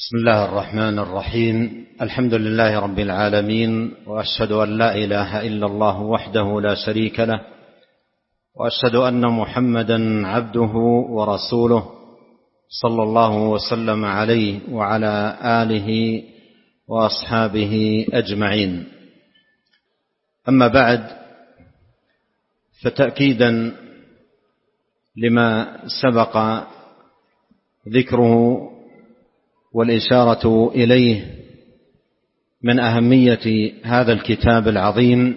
بسم الله الرحمن الرحيم. الحمد لله رب العالمين، وأشهد أن لا إله إلا الله وحده لا شريك له، وأشهد أن محمدا عبده ورسوله صلى الله وسلم عليه وعلى آله وأصحابه أجمعين. أما بعد، فتأكيدا لما سبق ذكره والإشارة إليه من أهمية هذا الكتاب العظيم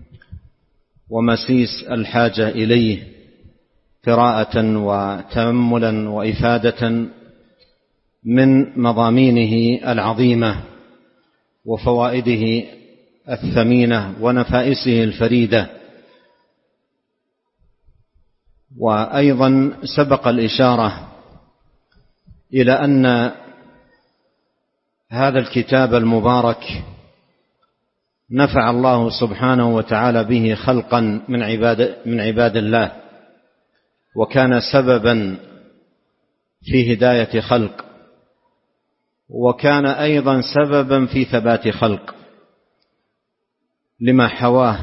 ومسيس الحاجة إليه قراءة وتأملا وإفادة من مضامينه العظيمة وفوائده الثمينة ونفائسه الفريدة. وأيضا سبق الإشارة إلى أن هذا الكتاب المبارك نفع الله سبحانه وتعالى به خلقا من عباد الله، وكان سببا في هداية خلق، وكان أيضا سببا في ثبات خلق، لما حواه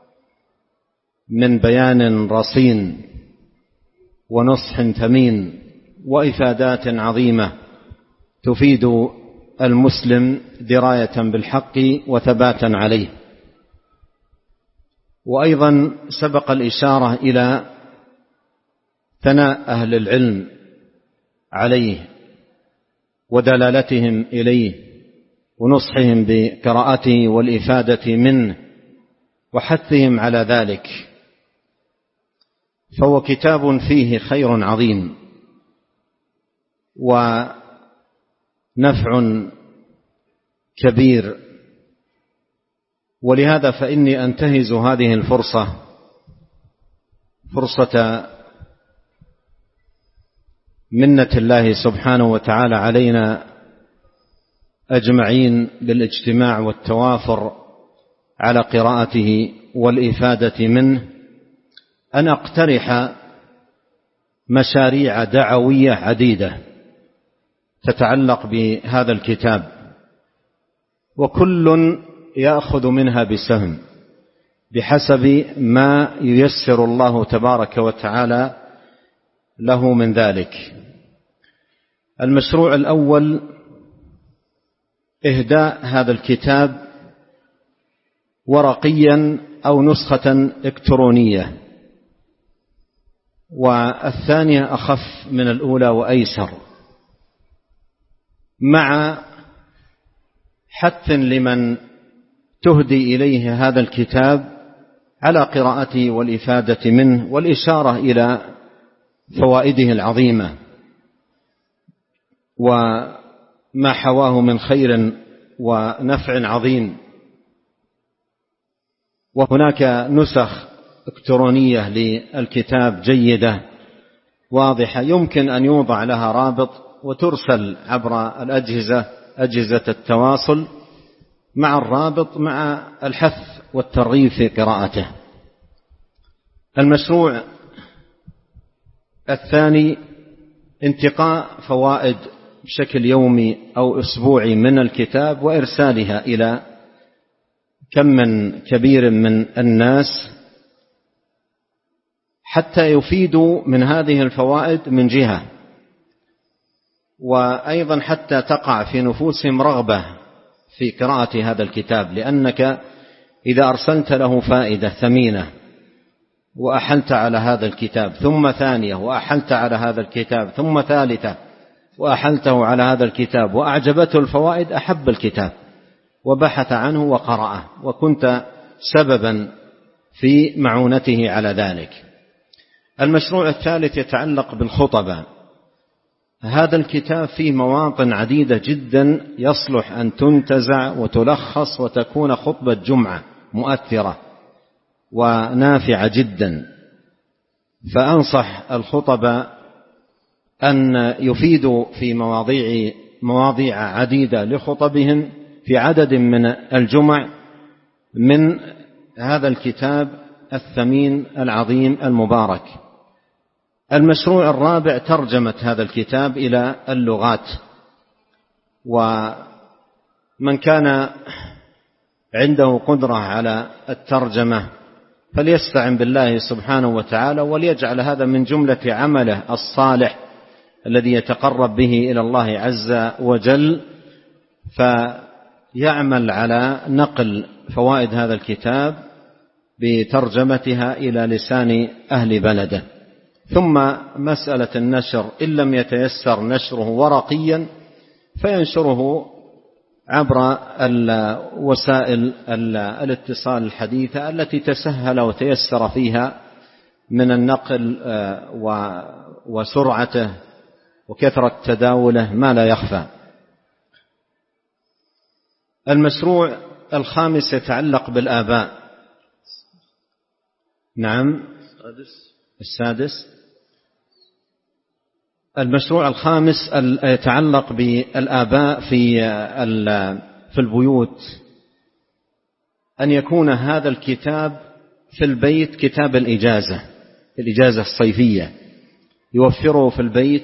من بيان رصين ونصح ثمين وإفادات عظيمة تفيد المسلم دراية بالحق وثباتا عليه. وأيضا سبق الإشارة إلى ثناء أهل العلم عليه ودلالتهم إليه ونصحهم بقراءته والإفادة منه وحثهم على ذلك، فهو كتاب فيه خير عظيم ونفع كبير. ولهذا فإني أنتهز هذه الفرصة، فرصة منة الله سبحانه وتعالى علينا أجمعين بالاجتماع والتوافر على قراءته والإفادة منه، أن أقترح مشاريع دعوية عديدة تتعلق بهذا الكتاب، وكل يأخذ منها بسهم بحسب ما ييسر الله تبارك وتعالى له من ذلك. المشروع الأول إهداء هذا الكتاب ورقيا أو نسخة إلكترونية، والثانية أخف من الأولى وأيسر، مع حث لمن تهدي إليه هذا الكتاب على قراءته والإفادة منه والإشارة إلى فوائده العظيمة وما حواه من خير ونفع عظيم. وهناك نسخ إلكترونية للكتاب جيدة واضحة، يمكن أن يوضع لها رابط وترسل عبر أجهزة التواصل مع الرابط مع الحث والترغيب في قراءته. المشروع الثاني انتقاء فوائد بشكل يومي أو أسبوعي من الكتاب وإرسالها إلى كم من كبير من الناس حتى يفيدوا من هذه الفوائد من جهة، وأيضا حتى تقع في نفوسهم رغبة في قراءة هذا الكتاب، لأنك إذا أرسلت له فائدة ثمينة وأحلت على هذا الكتاب ثم ثانية وأحلت على هذا الكتاب ثم ثالثة وأحلته على هذا الكتاب وأعجبته الفوائد، أحب الكتاب وبحث عنه وقرأه، وكنت سببا في معونته على ذلك. المشروع الثالث يتعلق بالخطبة. هذا الكتاب فيه مواطن عديدة جدا يصلح أن تنتزع وتلخص وتكون خطبة جمعة مؤثرة ونافعة جدا، فأنصح الخطبة أن يفيدوا في مواضيع عديدة لخطبهم في عدد من الجمع من هذا الكتاب الثمين العظيم المبارك. المشروع الرابع ترجمة هذا الكتاب إلى اللغات، ومن كان عنده قدرة على الترجمة فليستعن بالله سبحانه وتعالى، وليجعل هذا من جملة عمله الصالح الذي يتقرب به إلى الله عز وجل، فيعمل على نقل فوائد هذا الكتاب بترجمتها إلى لسان أهل بلده. ثم مسألة النشر، إن لم يتيسر نشره ورقيا فينشره عبر وسائل الاتصال الحديثة التي تسهل وتيسر فيها من النقل وسرعته وكثرة تداوله ما لا يخفى. المشروع الخامس يتعلق بالآباء. نعم، السادس. المشروع الخامس يتعلق بالآباء في البيوت، أن يكون هذا الكتاب في البيت كتاب الإجازة الصيفية، يوفره في البيت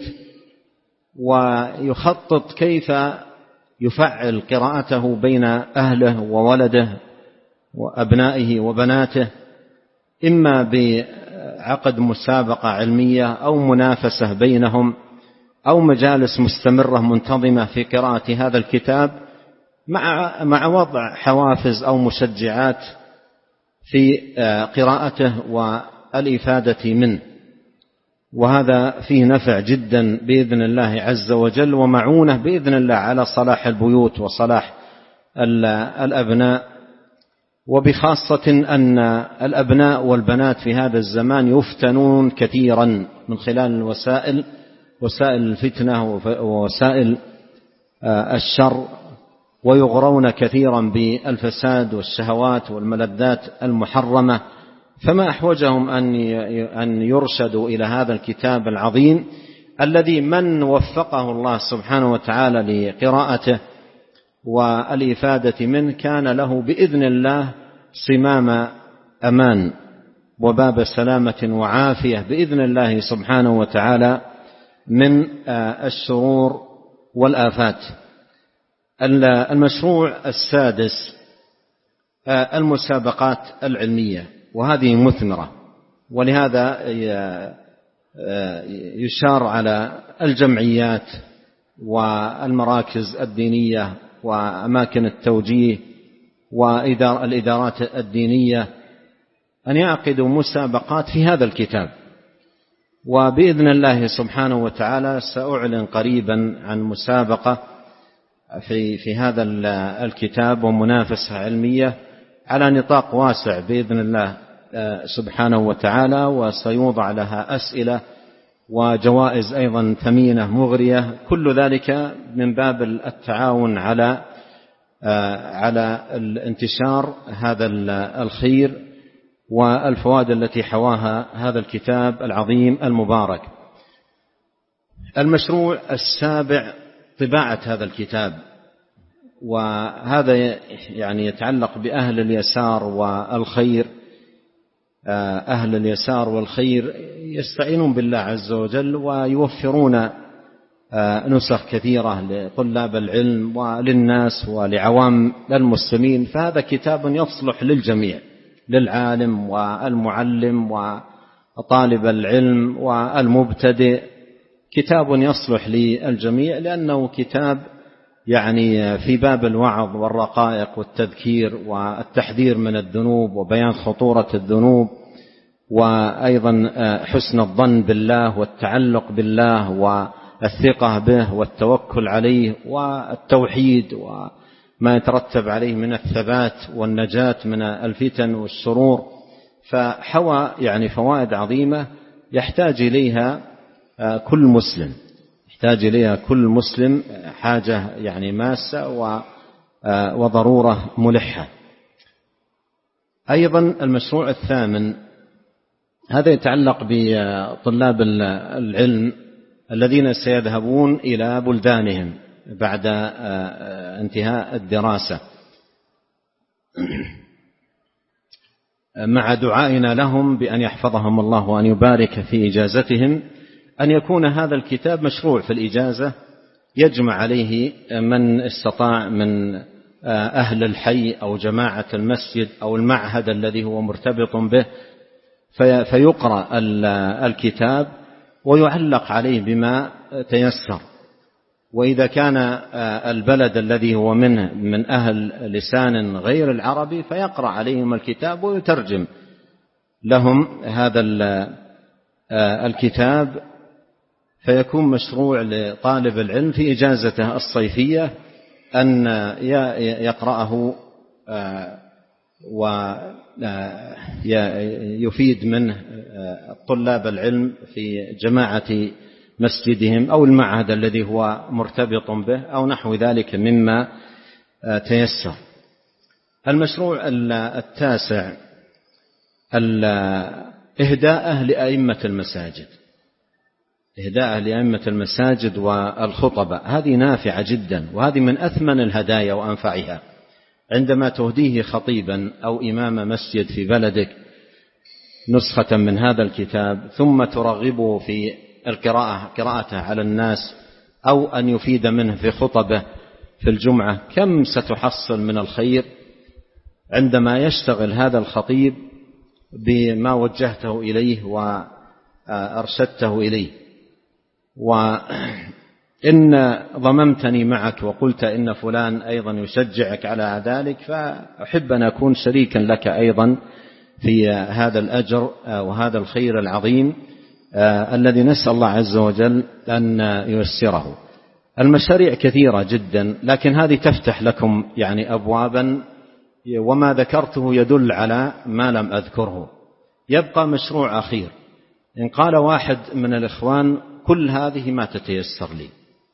ويخطط كيف يفعل قراءته بين أهله وولده وأبنائه وبناته، إما بعقد مسابقة علمية أو منافسة بينهم أو مجالس مستمرة منتظمة في قراءة هذا الكتاب، مع وضع حوافز أو مشجعات في قراءته والإفادة منه. وهذا فيه نفع جدا بإذن الله عز وجل، ومعونة بإذن الله على صلاح البيوت وصلاح الأبناء، وبخاصة أن الأبناء والبنات في هذا الزمان يفتنون كثيرا من خلال وسائل الفتنة ووسائل الشر، ويغرون كثيرا بالفساد والشهوات والملذات المحرمة، فما أحوجهم أن يرشدوا إلى هذا الكتاب العظيم الذي من وفقه الله سبحانه وتعالى لقراءته والإفادة منه كان له بإذن الله صمام أمان وباب سلامة وعافية بإذن الله سبحانه وتعالى من الشرور والآفات. المشروع السادس المسابقات العلمية، وهذه مثمرة، ولهذا يشار على الجمعيات والمراكز الدينية وأماكن التوجيه والإدارات الدينية أن يعقدوا مسابقات في هذا الكتاب. وبإذن الله سبحانه وتعالى سأعلن قريبا عن مسابقة في هذا الكتاب ومنافسة علمية على نطاق واسع بإذن الله سبحانه وتعالى، وسيوضع لها أسئلة وجوائز أيضا ثمينة مغرية، كل ذلك من باب التعاون على الانتشار هذا الخير والفوائد التي حواها هذا الكتاب العظيم المبارك. المشروع السابع طباعة هذا الكتاب، وهذا يعني يتعلق بأهل اليسار والخير. أهل اليسار والخير يستعينون بالله عز وجل ويوفرون نسخ كثيرة لطلاب العلم وللناس ولعوام المسلمين، فهذا كتاب يصلح للجميع، للعالم والمعلم وطالب العلم والمبتدئ، كتاب يصلح للجميع، لأنه كتاب يعني في باب الوعظ والرقائق والتذكير والتحذير من الذنوب وبيان خطورة الذنوب، وأيضا حسن الظن بالله والتعلق بالله والثقة به والتوكل عليه والتوحيد وما يترتب عليه من الثبات والنجاة من الفتن والشرور. فحوى يعني فوائد عظيمة يحتاج إليها كل مسلم حاجة يعني ماسة وضرورة ملحة. أيضا المشروع الثامن هذا يتعلق بطلاب العلم الذين سيذهبون إلى بلدانهم بعد انتهاء الدراسة، مع دعائنا لهم بأن يحفظهم الله وأن يبارك في إجازتهم، أن يكون هذا الكتاب مشروع في الإجازة يجمع عليه من استطاع من أهل الحي أو جماعة المسجد أو المعهد الذي هو مرتبط به، فيقرأ الكتاب ويعلق عليه بما تيسر. وإذا كان البلد الذي هو منه من أهل لسان غير العربي فيقرأ عليهم الكتاب ويترجم لهم هذا الكتاب، فيكون مشروع لطالب العلم في إجازته الصيفية أن يقرأه ويفيد منه طلاب العلم في جماعة مسجدهم أو المعهد الذي هو مرتبط به أو نحو ذلك مما تيسر. المشروع التاسع إهداءه لأئمة المساجد، إهداءه لأئمة المساجد والخطبة، هذه نافعة جدا، وهذه من أثمن الهدايا وأنفعها. عندما تهديه خطيبا أو إمام مسجد في بلدك نسخة من هذا الكتاب ثم ترغبه في قراءته على الناس أو أن يفيد منه في خطبه في الجمعة، كم ستحصل من الخير عندما يشتغل هذا الخطيب بما وجهته إليه وأرشدته إليه. وإن ضممتني معك وقلت إن فلان أيضا يشجعك على ذلك، فأحب أن أكون شريكا لك أيضا في هذا الأجر وهذا الخير العظيم الذي نسأل الله عز وجل أن ييسره. المشاريع كثيرة جدا، لكن هذه تفتح لكم يعني أبوابا، وما ذكرته يدل على ما لم أذكره. يبقى مشروع أخير، إن قال واحد من الإخوان كل هذه ما تتيسر لي،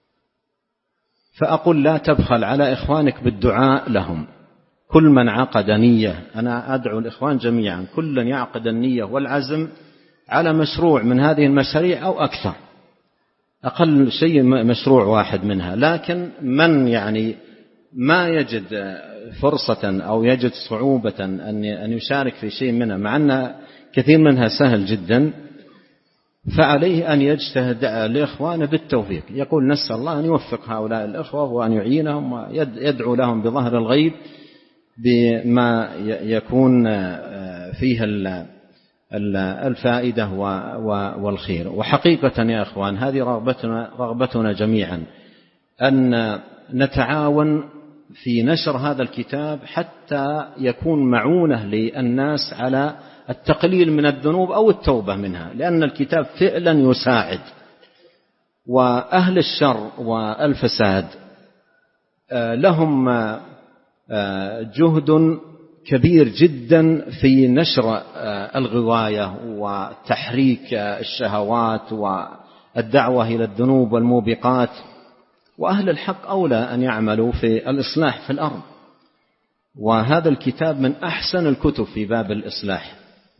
فأقول لا تبخل على إخوانك بالدعاء لهم. كل من عقد نية، أنا أدعو الإخوان جميعا كل يعقد النية والعزم على مشروع من هذه المشاريع أو أكثر، أقل شيء مشروع واحد منها. لكن من يعني ما يجد فرصة أو يجد صعوبة أن يشارك في شيء منها، مع أن كثير منها سهل جدا، فعليه أن يجتهد لإخوانه بالتوفيق. يقول نسأل الله أن يوفق هؤلاء الإخوة وأن يعينهم ويدعو لهم بظهر الغيب بما يكون فيها الفائدة والخير. وحقيقة يا أخوان هذه رغبتنا جميعا أن نتعاون في نشر هذا الكتاب حتى يكون معونة للناس على التقليل من الذنوب أو التوبة منها، لأن الكتاب فعلا يساعد. وأهل الشر والفساد لهم جهد كبير جدا في نشر الغواية وتحريك الشهوات والدعوة إلى الذنوب والموبقات، وأهل الحق أولى أن يعملوا في الإصلاح في الأرض. وهذا الكتاب من أحسن الكتب في باب الإصلاح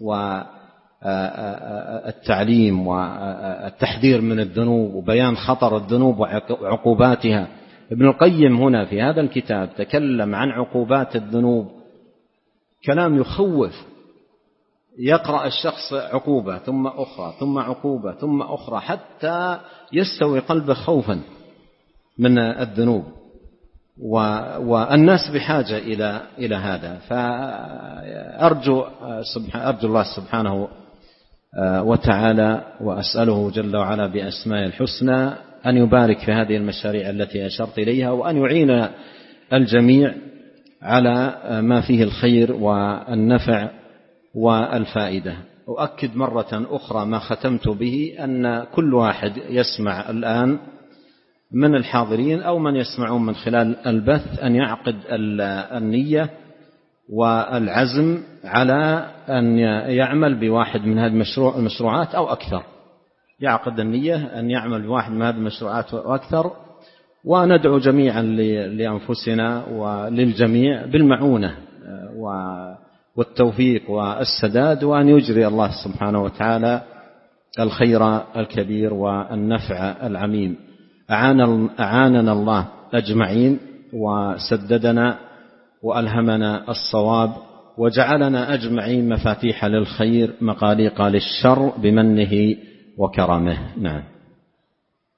والتعليم والتحذير من الذنوب وبيان خطر الذنوب وعقوباتها. ابن القيم هنا في هذا الكتاب تكلم عن عقوبات الذنوب كلام يخوف. يقرأ الشخص عقوبة ثم أخرى ثم عقوبة ثم أخرى حتى يستوي قلبه خوفا من الذنوب، والناس بحاجة إلى هذا. فأرجو الله سبحانه وتعالى وأسأله جل وعلا بأسماء الحسنى أن يبارك في هذه المشاريع التي أشرت إليها، وأن يعين الجميع على ما فيه الخير والنفع والفائدة. أؤكد مرة أخرى ما ختمت به، أن كل واحد يسمع الآن من الحاضرين أو من يسمعون من خلال البث أن يعقد النية والعزم على أن يعمل بواحد من هذه المشروعات أو أكثر. يعقد النية أن يعمل بواحد من هذه المشروعات أو أكثر، وندعو جميعا لأنفسنا وللجميع بالمعونة والتوفيق والسداد، وأن يجري الله سبحانه وتعالى الخير الكبير والنفع العميم. أعاننا الله أجمعين وسددنا وألهمنا الصواب، وجعلنا أجمعين مفاتيح للخير مغاليق للشر بمنه وكرمه. نعم.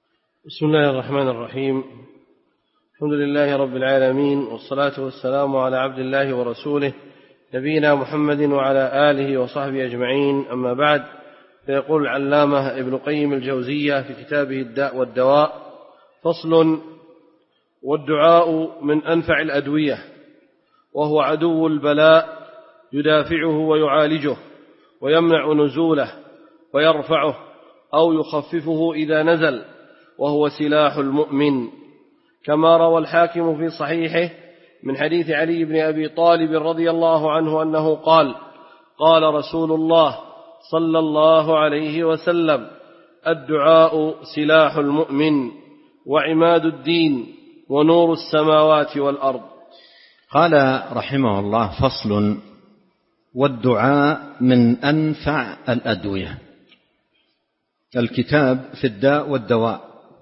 بسم الله الرحمن الرحيم. الحمد لله رب العالمين، والصلاة والسلام على عبد الله ورسوله نبينا محمد وعلى آله وصحبه أجمعين، أما بعد. فيقول العلامة ابن قيم الجوزية في كتابه الداء والدواء: فصل: والدعاء من أنفع الأدوية، وهو عدو البلاء، يدافعه ويعالجه ويمنع نزوله ويرفعه أو يخففه إذا نزل، وهو سلاح المؤمن، كما روى الحاكم في صحيحه من حديث علي بن أبي طالب رضي الله عنه أنه قال: قال رسول الله صلى الله عليه وسلم: الدعاء سلاح المؤمن وعماد الدين ونور السماوات والأرض. قال رحمه الله: فصل: والدعاء من أنفع الأدوية. الكتاب في الداء والدواء،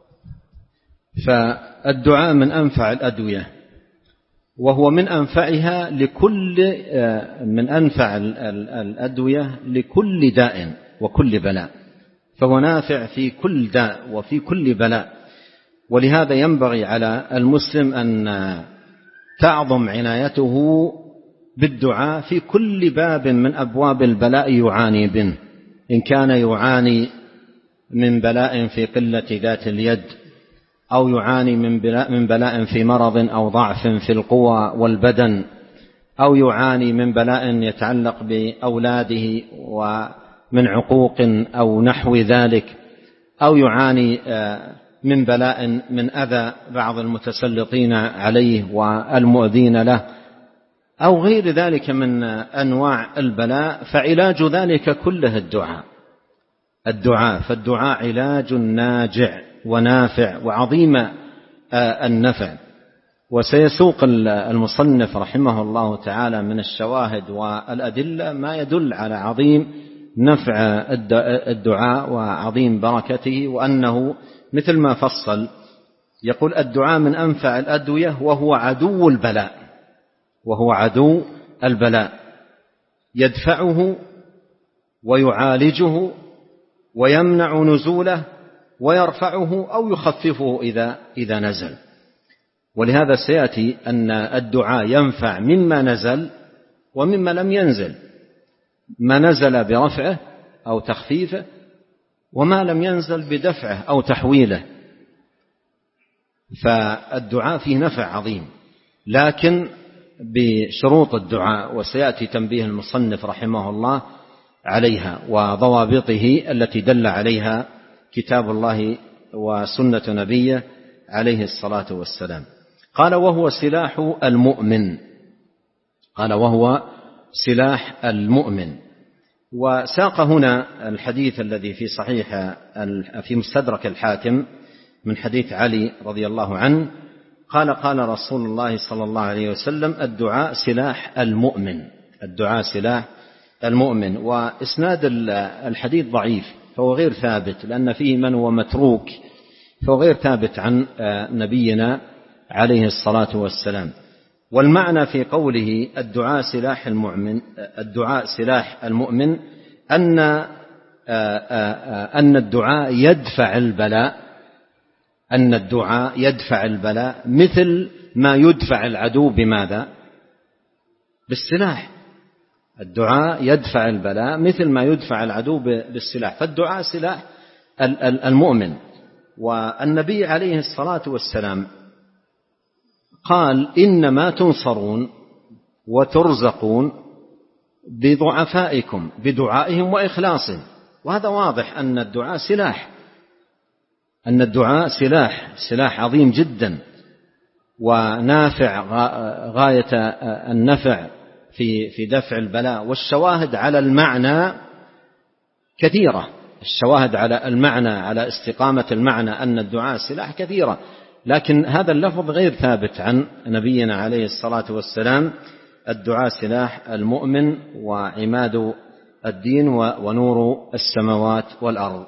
فالدعاء من أنفع الأدوية، وهو من أنفعها من أنفع الأدوية لكل داء وكل بلاء، فهو نافع في كل داء وفي كل بلاء. ولهذا ينبغي على المسلم أن تعظم عنايته بالدعاء في كل باب من أبواب البلاء يعاني منه، إن كان يعاني من بلاء في قلة ذات اليد، أو يعاني من بلاء في مرض أو ضعف في القوى والبدن، أو يعاني من بلاء يتعلق بأولاده ومن عقوق أو نحو ذلك، أو يعاني من بلاء من أذى بعض المتسلطين عليه والمؤذين له، أو غير ذلك من أنواع البلاء، فعلاج ذلك كله الدعاء. فالدعاء علاج ناجع ونافع وعظيم النفع. وسيسوق المصنف رحمه الله تعالى من الشواهد والأدلة ما يدل على عظيم نفع الدعاء وعظيم بركته، وأنه مثل ما فصل يقول: الدعاء من أنفع الأدوية وهو عدو البلاء، يدفعه ويعالجه ويمنع نزوله ويرفعه أو يخففه إذا نزل. ولهذا سيأتي أن الدعاء ينفع مما نزل ومما لم ينزل، ما نزل برفعه أو تخفيفه، وما لم ينزل بدفعه أو تحويله. فالدعاء فيه نفع عظيم، لكن بشروط الدعاء، وسيأتي تنبيه المصنف رحمه الله عليها وضوابطه التي دل عليها كتاب الله وسنة نبيه عليه الصلاة والسلام. قال: وهو سلاح المؤمن. وساق هنا الحديث الذي في صحيح في مستدرك الحاكم من حديث علي رضي الله عنه قال: قال رسول الله صلى الله عليه وسلم: الدعاء سلاح المؤمن. وإسناد الحديث ضعيف، فهو غير ثابت، لأن فيه من هو متروك، فهو غير ثابت عن نبينا عليه الصلاة والسلام. والمعنى في قوله الدعاء سلاح المؤمن أن الدعاء يدفع البلاء مثل ما يدفع العدو بماذا؟ بالسلاح. الدعاء يدفع البلاء مثل ما يدفع العدو بالسلاح، فالدعاء سلاح المؤمن. والنبي عليه الصلاة والسلام قال: إنما تنصرون وترزقون بضعفائكم بدعائهم وإخلاصهم. وهذا واضح أن الدعاء سلاح عظيم جدا ونافع غاية النفع في دفع البلاء. والشواهد على المعنى كثيرة، على استقامة المعنى أن الدعاء سلاح كثيرة، لكن هذا اللفظ غير ثابت عن نبينا عليه الصلاة والسلام: الدعاء سلاح المؤمن وعماد الدين ونور السماوات والأرض.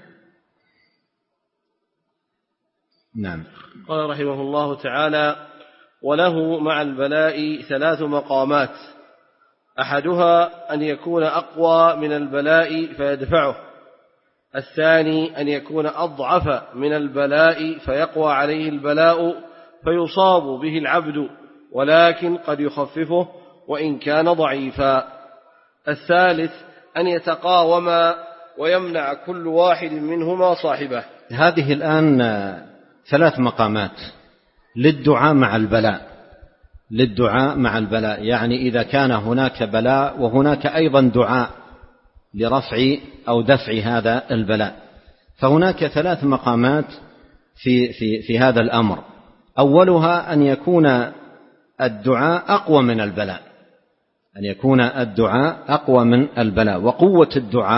نعم. قال رحمه الله تعالى: وله مع البلاء 3 مقامات: أحدها أن يكون أقوى من البلاء فيدفعه، الثاني أن يكون أضعف من البلاء فيقوى عليه البلاء فيصاب به العبد ولكن قد يخففه وإن كان ضعيفا. الثالث أن يتقاوما ويمنع كل واحد منهما صاحبه. هذه الآن 3 مقامات للدعاء مع البلاء. للدعاء مع البلاء يعني إذا كان هناك بلاء وهناك أيضا دعاء لرفع أو دفع هذا البلاء، فهناك 3 مقامات في هذا الأمر. أولها أن يكون الدعاء أقوى من البلاء، أن يكون الدعاء أقوى من البلاء. وقوة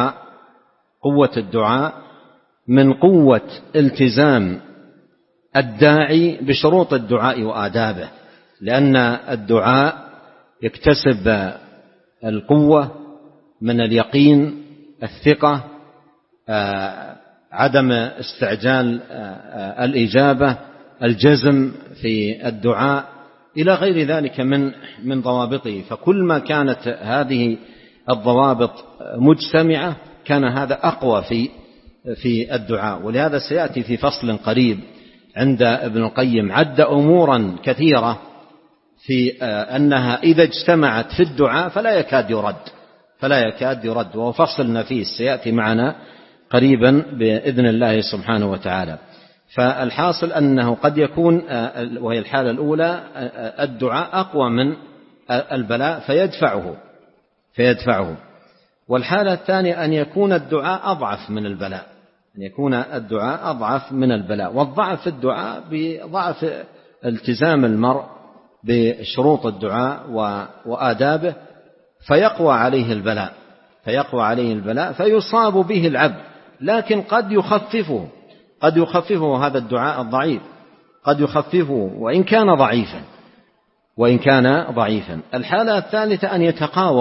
الدعاء من قوة التزام الداعي بشروط الدعاء وآدابه، لأن الدعاء يكتسب القوة من اليقين، الثقة، عدم استعجال الإجابة، الجزم في الدعاء إلى غير ذلك من ضوابطه. فكل ما كانت هذه الضوابط مجتمعة كان هذا أقوى في الدعاء. ولهذا سيأتي في فصل قريب عند ابن القيم عد أمورا كثيرة في أنها إذا اجتمعت في الدعاء فلا يكاد يرد، وهو فصل نفيس سيأتي معنا قريبا بإذن الله سبحانه وتعالى. فالحاصل أنه قد يكون، وهي الحالة الأولى، الدعاء أقوى من البلاء فيدفعه. والحالة الثانية أن يكون الدعاء أضعف من البلاء، والضعف في الدعاء بضعف التزام المرء بشروط الدعاء وآدابه فيقوى عليه البلاء فيصاب به العبد، لكن قد يخففه هذا الدعاء الضعيف، قد يخففه وإن كان ضعيفا. الحالة الثالثة أن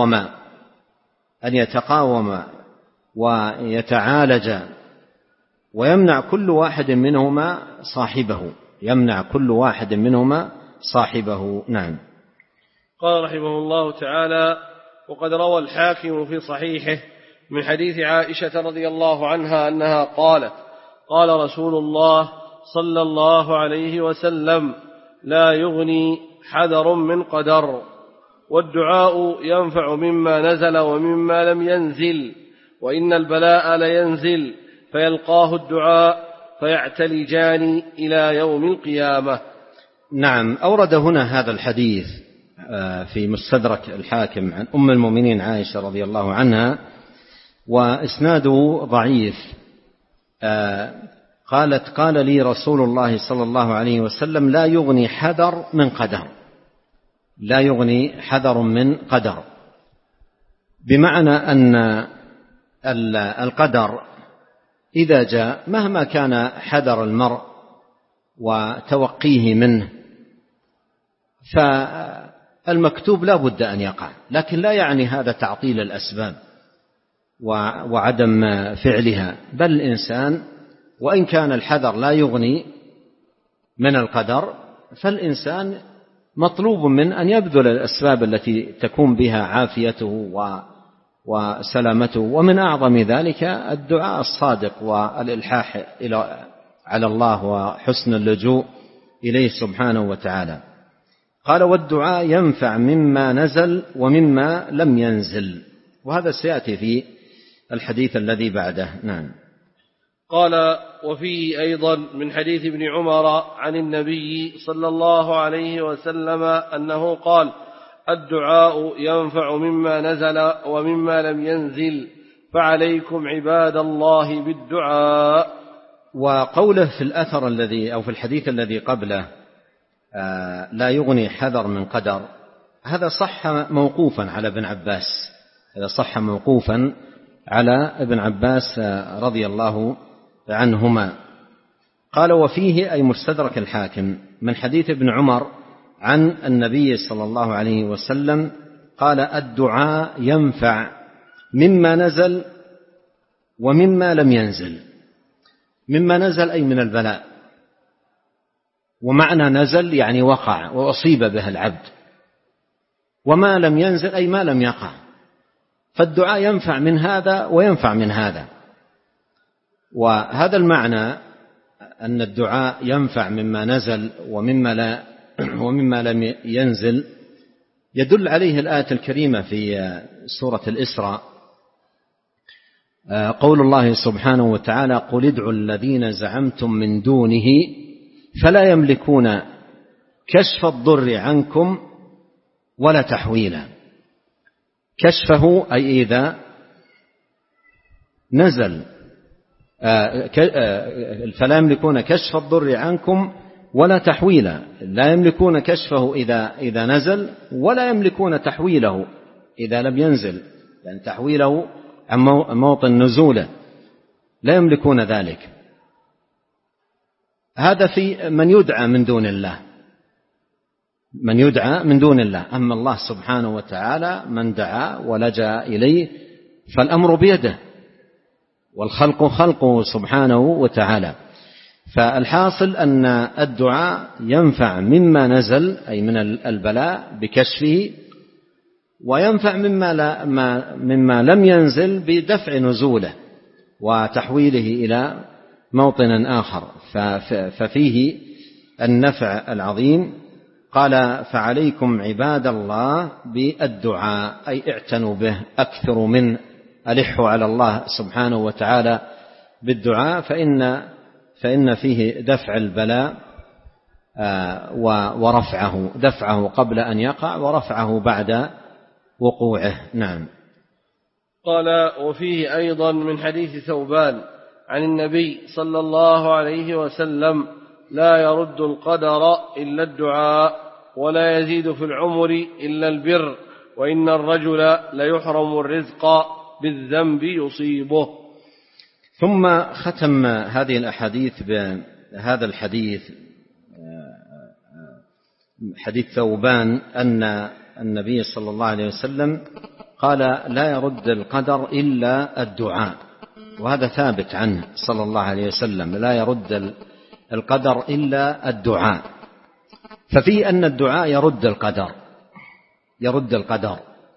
يتقاوم ويتعالج ويمنع كل واحد منهما صاحبه. نعم. قال رحمه الله تعالى: وقد روى الحاكم في صحيحه من حديث عائشة رضي الله عنها أنها قالت: قال رسول الله صلى الله عليه وسلم: لا يغني حذر من قدر، والدعاء ينفع مما نزل ومما لم ينزل، وإن البلاء لينزل فيلقاه الدعاء فيعتلجان إلى يوم القيامة. نعم. أورد هنا هذا الحديث في مستدرك الحاكم عن أم المؤمنين عائشة رضي الله عنها، وإسناده ضعيف. قالت: قال لي رسول الله صلى الله عليه وسلم: لا يغني حذر من قدر، بمعنى أن القدر إذا جاء مهما كان حذر المرء وتوقيه منه فالمكتوب لا بد أن يقع، لكن لا يعني هذا تعطيل الأسباب وعدم فعلها، بل الإنسان وإن كان الحذر لا يغني من القدر فالإنسان مطلوب من أن يبذل الأسباب التي تكون بها عافيته وسلامته. ومن أعظم ذلك الدعاء الصادق والإلحاح على الله وحسن اللجوء إليه سبحانه وتعالى. قال: والدعاء ينفع مما نزل ومما لم ينزل، وهذا سيأتي في الحديث الذي بعده. نعم. قال: وفيه أيضا من حديث ابن عمر عن النبي صلى الله عليه وسلم أنه قال: الدعاء ينفع مما نزل ومما لم ينزل، فعليكم عباد الله بالدعاء. وقوله في الأثر الذي أو في الحديث الذي قبله لا يغني حذر من قدر، هذا صح موقوفا على ابن عباس رضي الله عنهما. قال: وفيه أي مستدرك الحاكم من حديث ابن عمر عن النبي صلى الله عليه وسلم قال: الدعاء ينفع مما نزل ومما لم ينزل. مما نزل أي من البلاء، ومعنى نزل يعني وقع وأصيب به العبد، وما لم ينزل أي ما لم يقع، فالدعاء ينفع من هذا وينفع من هذا. وهذا المعنى أن الدعاء ينفع مما نزل ومما لم ينزل يدل عليه الآية الكريمة في سورة الإسراء، قول الله سبحانه وتعالى: قل ادعوا الذين زعمتم من دونه فلا يملكون كشف الضر عنكم ولا تحويلا. كشفه أي إذا نزل، فلا يملكون كشف الضر عنكم ولا تحويلا، لا يملكون كشفه إذا نزل، ولا يملكون تحويله إذا لم ينزل، يعني تحويله عن موطن نزوله لا يملكون ذلك. هذا في من يدعى من دون الله، من يدعى من دون الله. أما الله سبحانه وتعالى من دعا ولجأ إليه فالأمر بيده، والخلق خلقه سبحانه وتعالى. فالحاصل أن الدعاء ينفع مما نزل أي من البلاء بكشفه، وينفع مما لم ينزل بدفع نزوله وتحويله إلى موطن آخر، ففيه النفع العظيم. قال: فعليكم عباد الله بالدعاء، أي اعتنوا به، أكثروا من ألحوا على الله سبحانه وتعالى بالدعاء، فإن فيه دفع البلاء ورفعه، دفعه قبل أن يقع ورفعه بعد وقوعه. نعم. قال: وفيه أيضا من حديث ثوبان عن النبي صلى الله عليه وسلم: لا يرد القدر إلا الدعاء، ولا يزيد في العمر إلا البر، وإن الرجل ليحرم الرزق بالذنب يصيبه. ثم ختم هذه الأحاديث بهذا الحديث، حديث ثوبان، أن النبي صلى الله عليه وسلم قال: لا يرد القدر إلا الدعاء، وهذا ثابت عنه صلى الله عليه وسلم، لا يرد القدر إلا الدعاء. ففي أن الدعاء يرد القدر،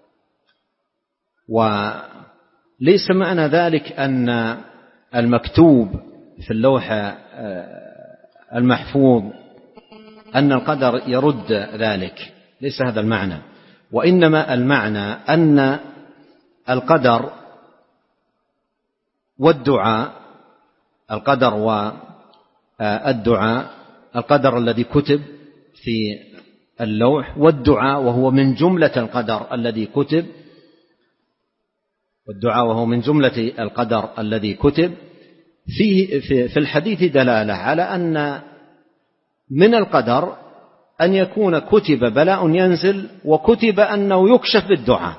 وليس معنى ذلك أن المكتوب في اللوح المحفوظ أن القدر يرد ذلك، ليس هذا المعنى، وإنما المعنى أن القدر والدعاء، القدر والدعاء، القدر الذي كتب في اللوح، والدعاء وهو من جملة القدر الذي كتب، والدعاء وهو من جملة القدر الذي كتب، في الحديث دلالة على أن من القدر أن يكون كتب بلاء ينزل، وكتب أنه يكشف بالدعاء،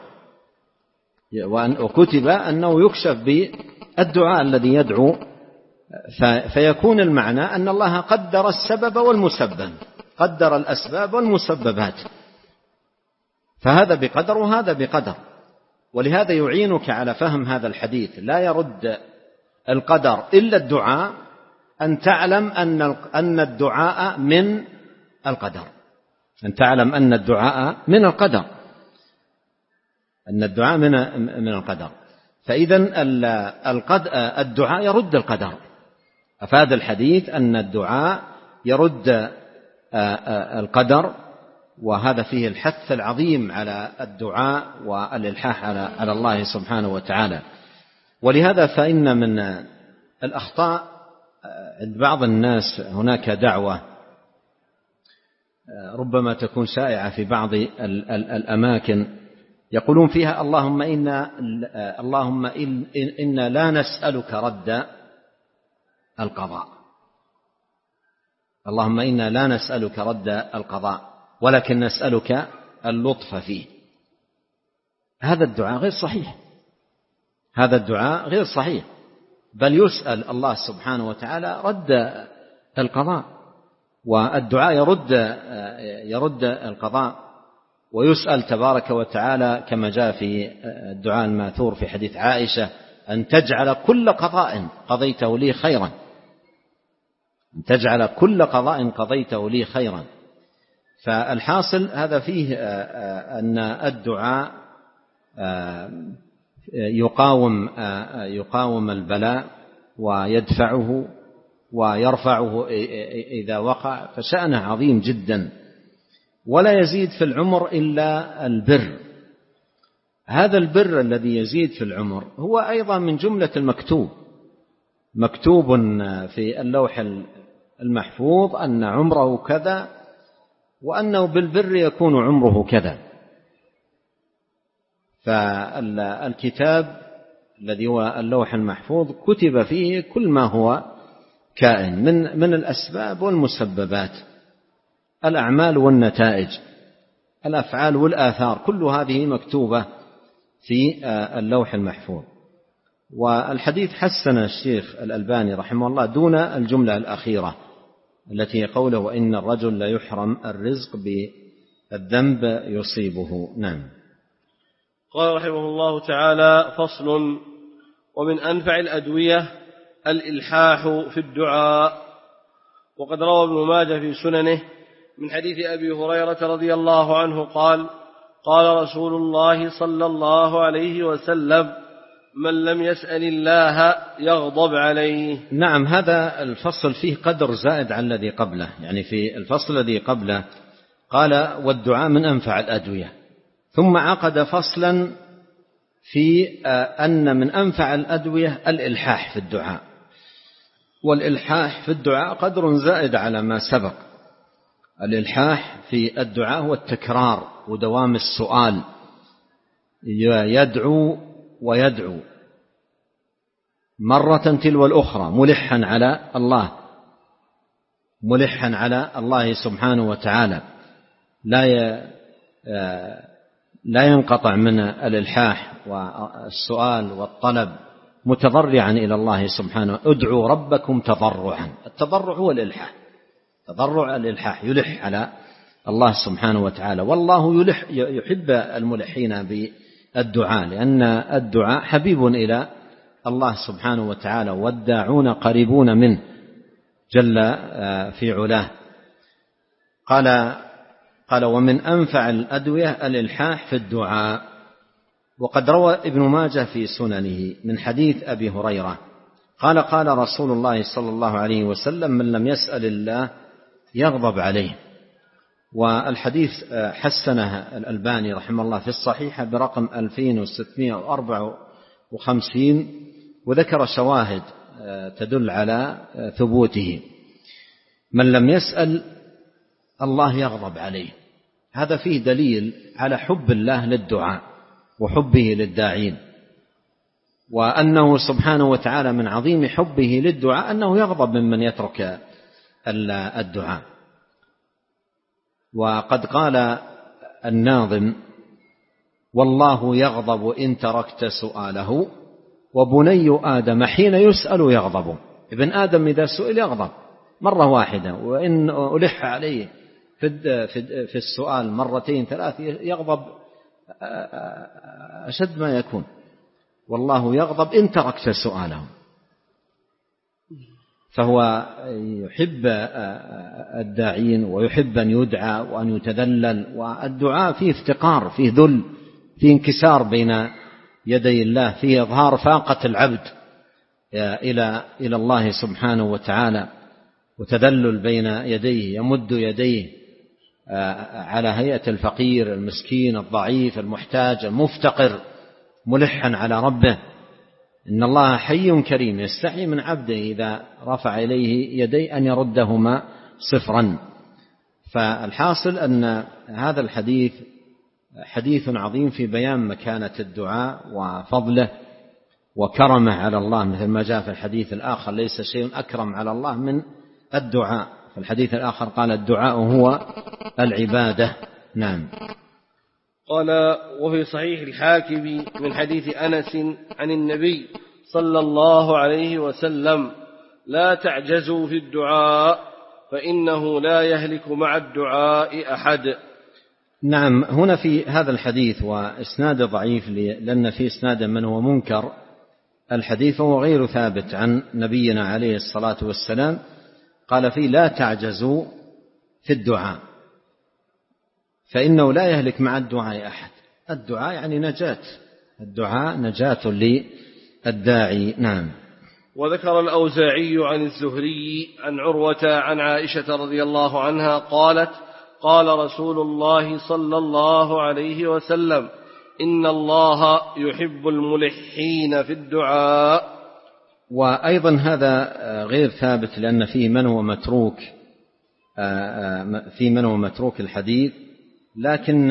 وكتب أنه يكشف بالدعاء الذي يدعو، فيكون المعنى أن الله قدر السبب والمسبب، قدر الأسباب والمسببات، فهذا بقدر وهذا بقدر. ولهذا يعينك على فهم هذا الحديث: لا يرد القدر إلا الدعاء، أن تعلم أن الدعاء من القدر، أن تعلم أن الدعاء من القدر، أن الدعاء من القدر. فإذا الدعاء يرد القدر. أفاد الحديث أن الدعاء يرد القدر، وهذا فيه الحث العظيم على الدعاء والإلحاح على الله سبحانه وتعالى. ولهذا فإن من الأخطاء عند بعض الناس هناك دعوة ربما تكون شائعة في بعض الأماكن، يقولون فيها: اللهم إنا لا نسألك رد القضاء، اللهم إنا لا نسألك رد القضاء، ولكن نسألك اللطف فيه. هذا الدعاء غير صحيح، هذا الدعاء غير صحيح، بل يسأل الله سبحانه وتعالى رد القضاء، والدعاء يرد القضاء، ويسأل تبارك وتعالى كما جاء في الدعاء الماثور في حديث عائشة: أن تجعل كل قضاء قضيته لي خيرا، أن تجعل كل قضاء قضيته لي خيرا. فالحاصل هذا فيه أن الدعاء يقاوم البلاء ويدفعه ويرفعه إذا وقع، فشأنه عظيم جدا. ولا يزيد في العمر إلا البر. هذا البر الذي يزيد في العمر هو أيضا من جملة المكتوب، مكتوب في اللوح المحفوظ أن عمره كذا، وأنه بالبر يكون عمره كذا. فالكتاب الذي هو اللوح المحفوظ كتب فيه كل ما هو كائن من الأسباب والمسببات، الأعمال والنتائج، الأفعال والآثار، كل هذه مكتوبة في اللوح المحفوظ. والحديث حسن الشيخ الألباني رحمه الله دون الجملة الأخيرة التي قوله وإن الرجل لا يحرم الرزق بالذنب يصيبه. نعم. قال رحمه الله تعالى: فصل. ومن أنفع الأدوية الإلحاح في الدعاء. وقد روى ابن ماجه في سننه من حديث أبي هريرة رضي الله عنه قال: قال رسول الله صلى الله عليه وسلم: من لم يسأل الله يغضب عليه. نعم، هذا الفصل فيه قدر زائد عن الذي قبله. يعني في الفصل الذي قبله قال والدعاء من أنفع الأدوية، ثم عقد فصلا في أن من أنفع الأدوية الإلحاح في الدعاء. والإلحاح في الدعاء قدر زائد على ما سبق. الإلحاح في الدعاء هو التكرار ودوام السؤال، يدعو ويدعو مرة تلو الأخرى ملحا على الله سبحانه وتعالى، لا ينقطع من الإلحاح والسؤال والطلب، متضرعا إلى الله سبحانه. ادعوا ربكم تضرعا. التضرع هو الإلحاح، تضرع الإلحاح، يلح على الله سبحانه وتعالى. والله يحب الملحين بالدعاء، لأن الدعاء حبيب إلى الله سبحانه وتعالى، والداعون قريبون منه جل في علاه. قال ومن أنفع الأدوية الإلحاح في الدعاء. وقد روى ابن ماجه في سننه من حديث أبي هريرة قال قال رسول الله صلى الله عليه وسلم: من لم يسأل الله يغضب عليه. والحديث حسنه الألباني رحمه الله في الصحيحة برقم 2654، وذكر شواهد تدل على ثبوته. من لم يسأل الله يغضب عليه، هذا فيه دليل على حب الله للدعاء وحبه للداعين، وأنه سبحانه وتعالى من عظيم حبه للدعاء أنه يغضب ممن يترك الدعاء. وقد قال الناظم: والله يغضب إن تركت سؤاله، وبني آدم حين يسأل يغضب. ابن آدم إذا سئل يغضب مرة واحدة، وإن ألح عليه في السؤال مرتين ثلاث يغضب أشد ما يكون. والله يغضب إن تركت سؤاله. فهو يحب الداعين ويحب أن يدعى وأن يتذلل، والدعاء فيه افتقار، فيه ذل، فيه انكسار بين يدي الله، فيه إظهار فاقة العبد إلى الله سبحانه وتعالى، وتذلل بين يديه، يمد يديه على هيئة الفقير المسكين الضعيف المحتاج المفتقر، ملحا على ربه. إن الله حي كريم يستحي من عبده إذا رفع إليه يديه أن يردهما صفرا. فالحاصل أن هذا الحديث حديث عظيم في بيان مكانة الدعاء وفضله وكرمه على الله، مثل ما جاء في الحديث الآخر: ليس شيء أكرم على الله من الدعاء. في الحديث الآخر قال: الدعاء هو العبادة. نعم. قال: وفي صحيح الحاكم من حديث أنس عن النبي صلى الله عليه وسلم: لا تعجزوا في الدعاء فإنه لا يهلك مع الدعاء أحد. نعم. هنا في هذا الحديث وإسناد ضعيف، لأن في إسناد من هو منكر الحديث وهو غير ثابت عن نبينا عليه الصلاة والسلام. قال فيه: لا تعجزوا في الدعاء فإنه لا يهلك مع الدعاء أحد. الدعاء يعني نجاة، الدعاء نجاة للداعي. نعم. وذكر الأوزاعي عن الزهري عن عروة عن عائشة رضي الله عنها قالت: قال رسول الله صلى الله عليه وسلم: إن الله يحب الملحين في الدعاء. وأيضا هذا غير ثابت، لأن فيه من هو متروك الحديث، لكن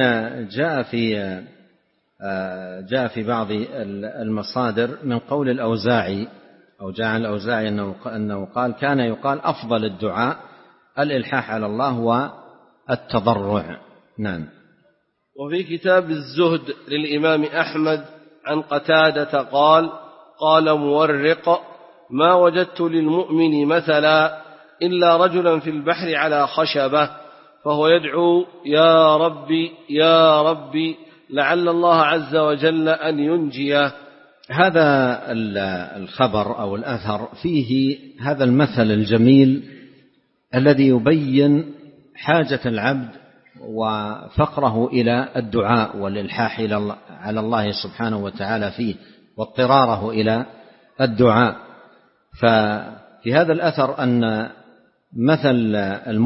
جاء في بعض المصادر من قول الأوزاعي، أو جاء عن الأوزاعي أنه قال: كان يقال أفضل الدعاء الإلحاح على الله والتضرع. نعم. وفي كتاب الزهد للإمام أحمد عن قتادة قال: قال مورق: ما وجدت للمؤمن مثلا إلا رجلا في البحر على خشبة فهو يدعو: يا ربي يا ربي، لعل الله عز وجل أن ينجيه. هذا الخبر أو الأثر فيه هذا المثل الجميل الذي يبين حاجة العبد وفقره إلى الدعاء والإلحاح على الله سبحانه وتعالى فيه، واضطراره إلى الدعاء. ففي هذا الأثر أن مثل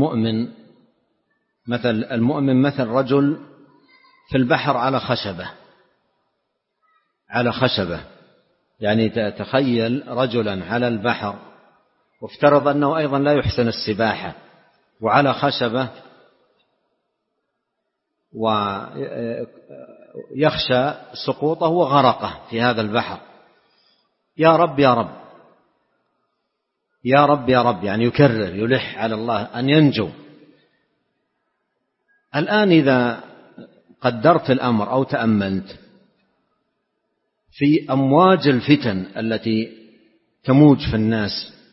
المؤمن مثل رجل في البحر على خشبة، يعني تخيل رجلا على البحر، وافترض أنه أيضا لا يحسن السباحة، وعلى خشبة، ويخشى سقوطه وغرقه في هذا البحر. يا رب يا رب يا رب يا رب، يعني يكرر يلح على الله أن ينجو. الآن إذا قدرت الأمر أو تأملت في أمواج الفتن التي تموج في الناس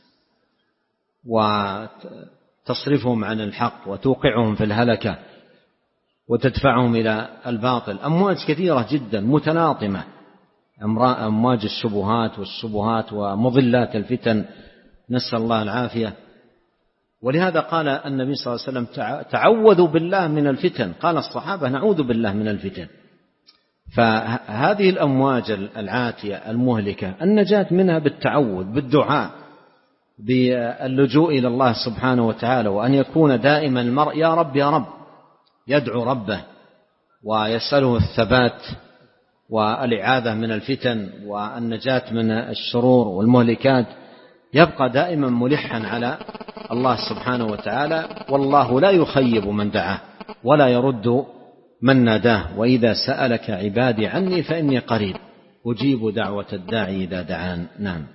وتصرفهم عن الحق وتوقعهم في الهلكة وتدفعهم إلى الباطل، أمواج كثيرة جدا متلاطمة، أمواج الشبهات ومضلات الفتن، نسأل الله العافية. ولهذا قال النبي صلى الله عليه وسلم: تعوذوا بالله من الفتن. قال الصحابة: نعوذ بالله من الفتن. فهذه الأمواج العاتية المهلكة النجاة منها بالتعوذ، بالدعاء، باللجوء إلى الله سبحانه وتعالى، وأن يكون دائما المرء يا رب يا رب، يدعو ربه ويسأله الثبات والإعاذة من الفتن والنجاة من الشرور والمهلكات، يبقى دائما ملحا على الله سبحانه وتعالى. والله لا يخيب من دعاه ولا يرد من ناداه: وإذا سألك عبادي عني فإني قريب أجيب دعوة الداعي إذا دعان. نعم.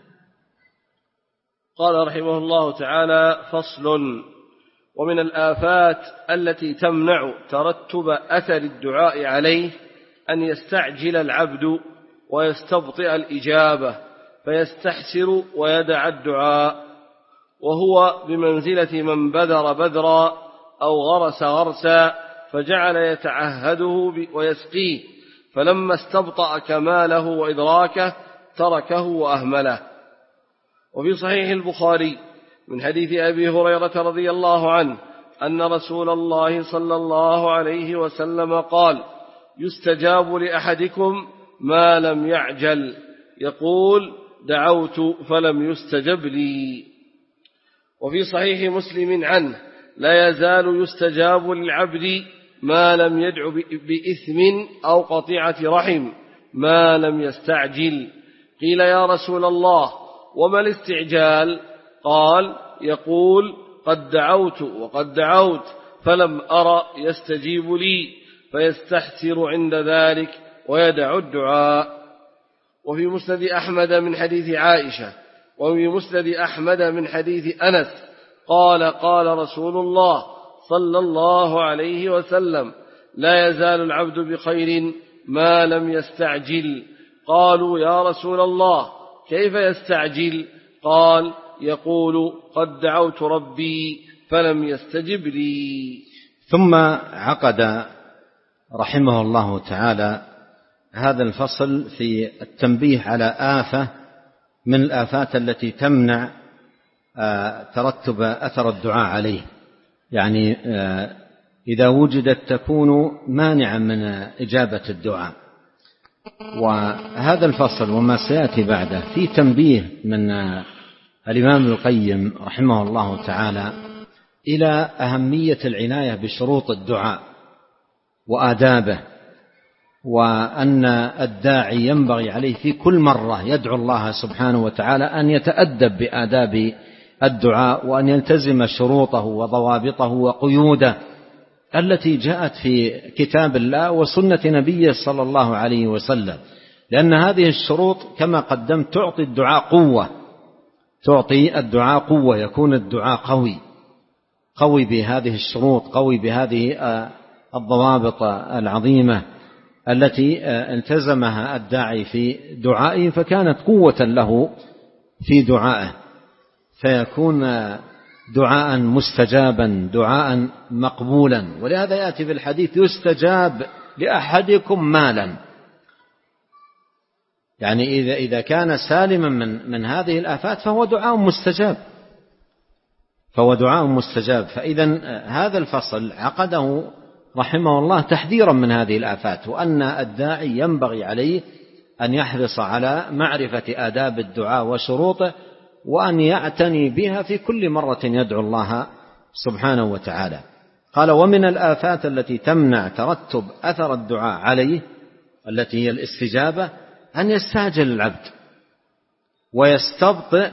قال رحمه الله تعالى: فصل. ومن الآفات التي تمنع ترتب أثر الدعاء عليه أن يستعجل العبد ويستبطئ الإجابة فيستحسر ويدع الدعاء، وهو بمنزلة من بذر بذرا أو غرس غرسا فجعل يتعهده ويسقيه، فلما استبطأ كماله وإدراكه تركه وأهمله. وفي صحيح البخاري من حديث أبي هريرة رضي الله عنه أن رسول الله صلى الله عليه وسلم قال: يستجاب لأحدكم ما لم يعجل، يقول: دعوت فلم يستجب لي. وفي صحيح مسلم عنه: لا يزال يستجاب للعبد ما لم يدع بإثم أو قطيعة رحم ما لم يستعجل. قيل: يا رسول الله وما الاستعجال؟ قال: يقول: قد دعوت وقد دعوت فلم أرى يستجيب لي، فيستحسر عند ذلك ويدع الدعاء. وفي مسند أحمد من حديث عائشة، وفي مسند أحمد من حديث أنس قال: قال رسول الله صلى الله عليه وسلم: لا يزال العبد بخير ما لم يستعجل. قالوا: يا رسول الله كيف يستعجل؟ قال: يقول: قد دعوت ربي فلم يستجب لي. ثم عقد رحمه الله تعالى هذا الفصل في التنبيه على آفة من الآفات التي تمنع ترتب أثر الدعاء عليه، يعني إذا وجدت تكون مانعا من إجابة الدعاء. وهذا الفصل وما سيأتي بعده في تنبيه من الإمام ابن القيم رحمه الله تعالى إلى أهمية العناية بشروط الدعاء وآدابه، وأن الداعي ينبغي عليه في كل مرة يدعو الله سبحانه وتعالى أن يتأدب بآداب الدعاء، وأن يلتزم شروطه وضوابطه وقيوده التي جاءت في كتاب الله وسنة نبيه صلى الله عليه وسلم، لأن هذه الشروط كما قدمت تعطي الدعاء قوة، يكون الدعاء قوي بهذه الشروط، قوي بهذه الضوابط العظيمة التي التزمها الداعي في دعائه، فكانت قوة له في دعائه، فيكون دعاء مستجابا، دعاء مقبولا. ولهذا يأتي في الحديث يستجاب لأحدكم مالا، يعني إذا كان سالما من هذه الآفات فهو دعاء مستجاب. فإذا هذا الفصل عقده رحمه الله تحذيرا من هذه الآفات، وأن الداعي ينبغي عليه أن يحرص على معرفة آداب الدعاء وشروطه، وأن يعتني بها في كل مرة يدعو الله سبحانه وتعالى. قال: ومن الآفات التي تمنع ترتب أثر الدعاء عليه التي هي الاستجابة أن يستعجل العبد ويستبطئ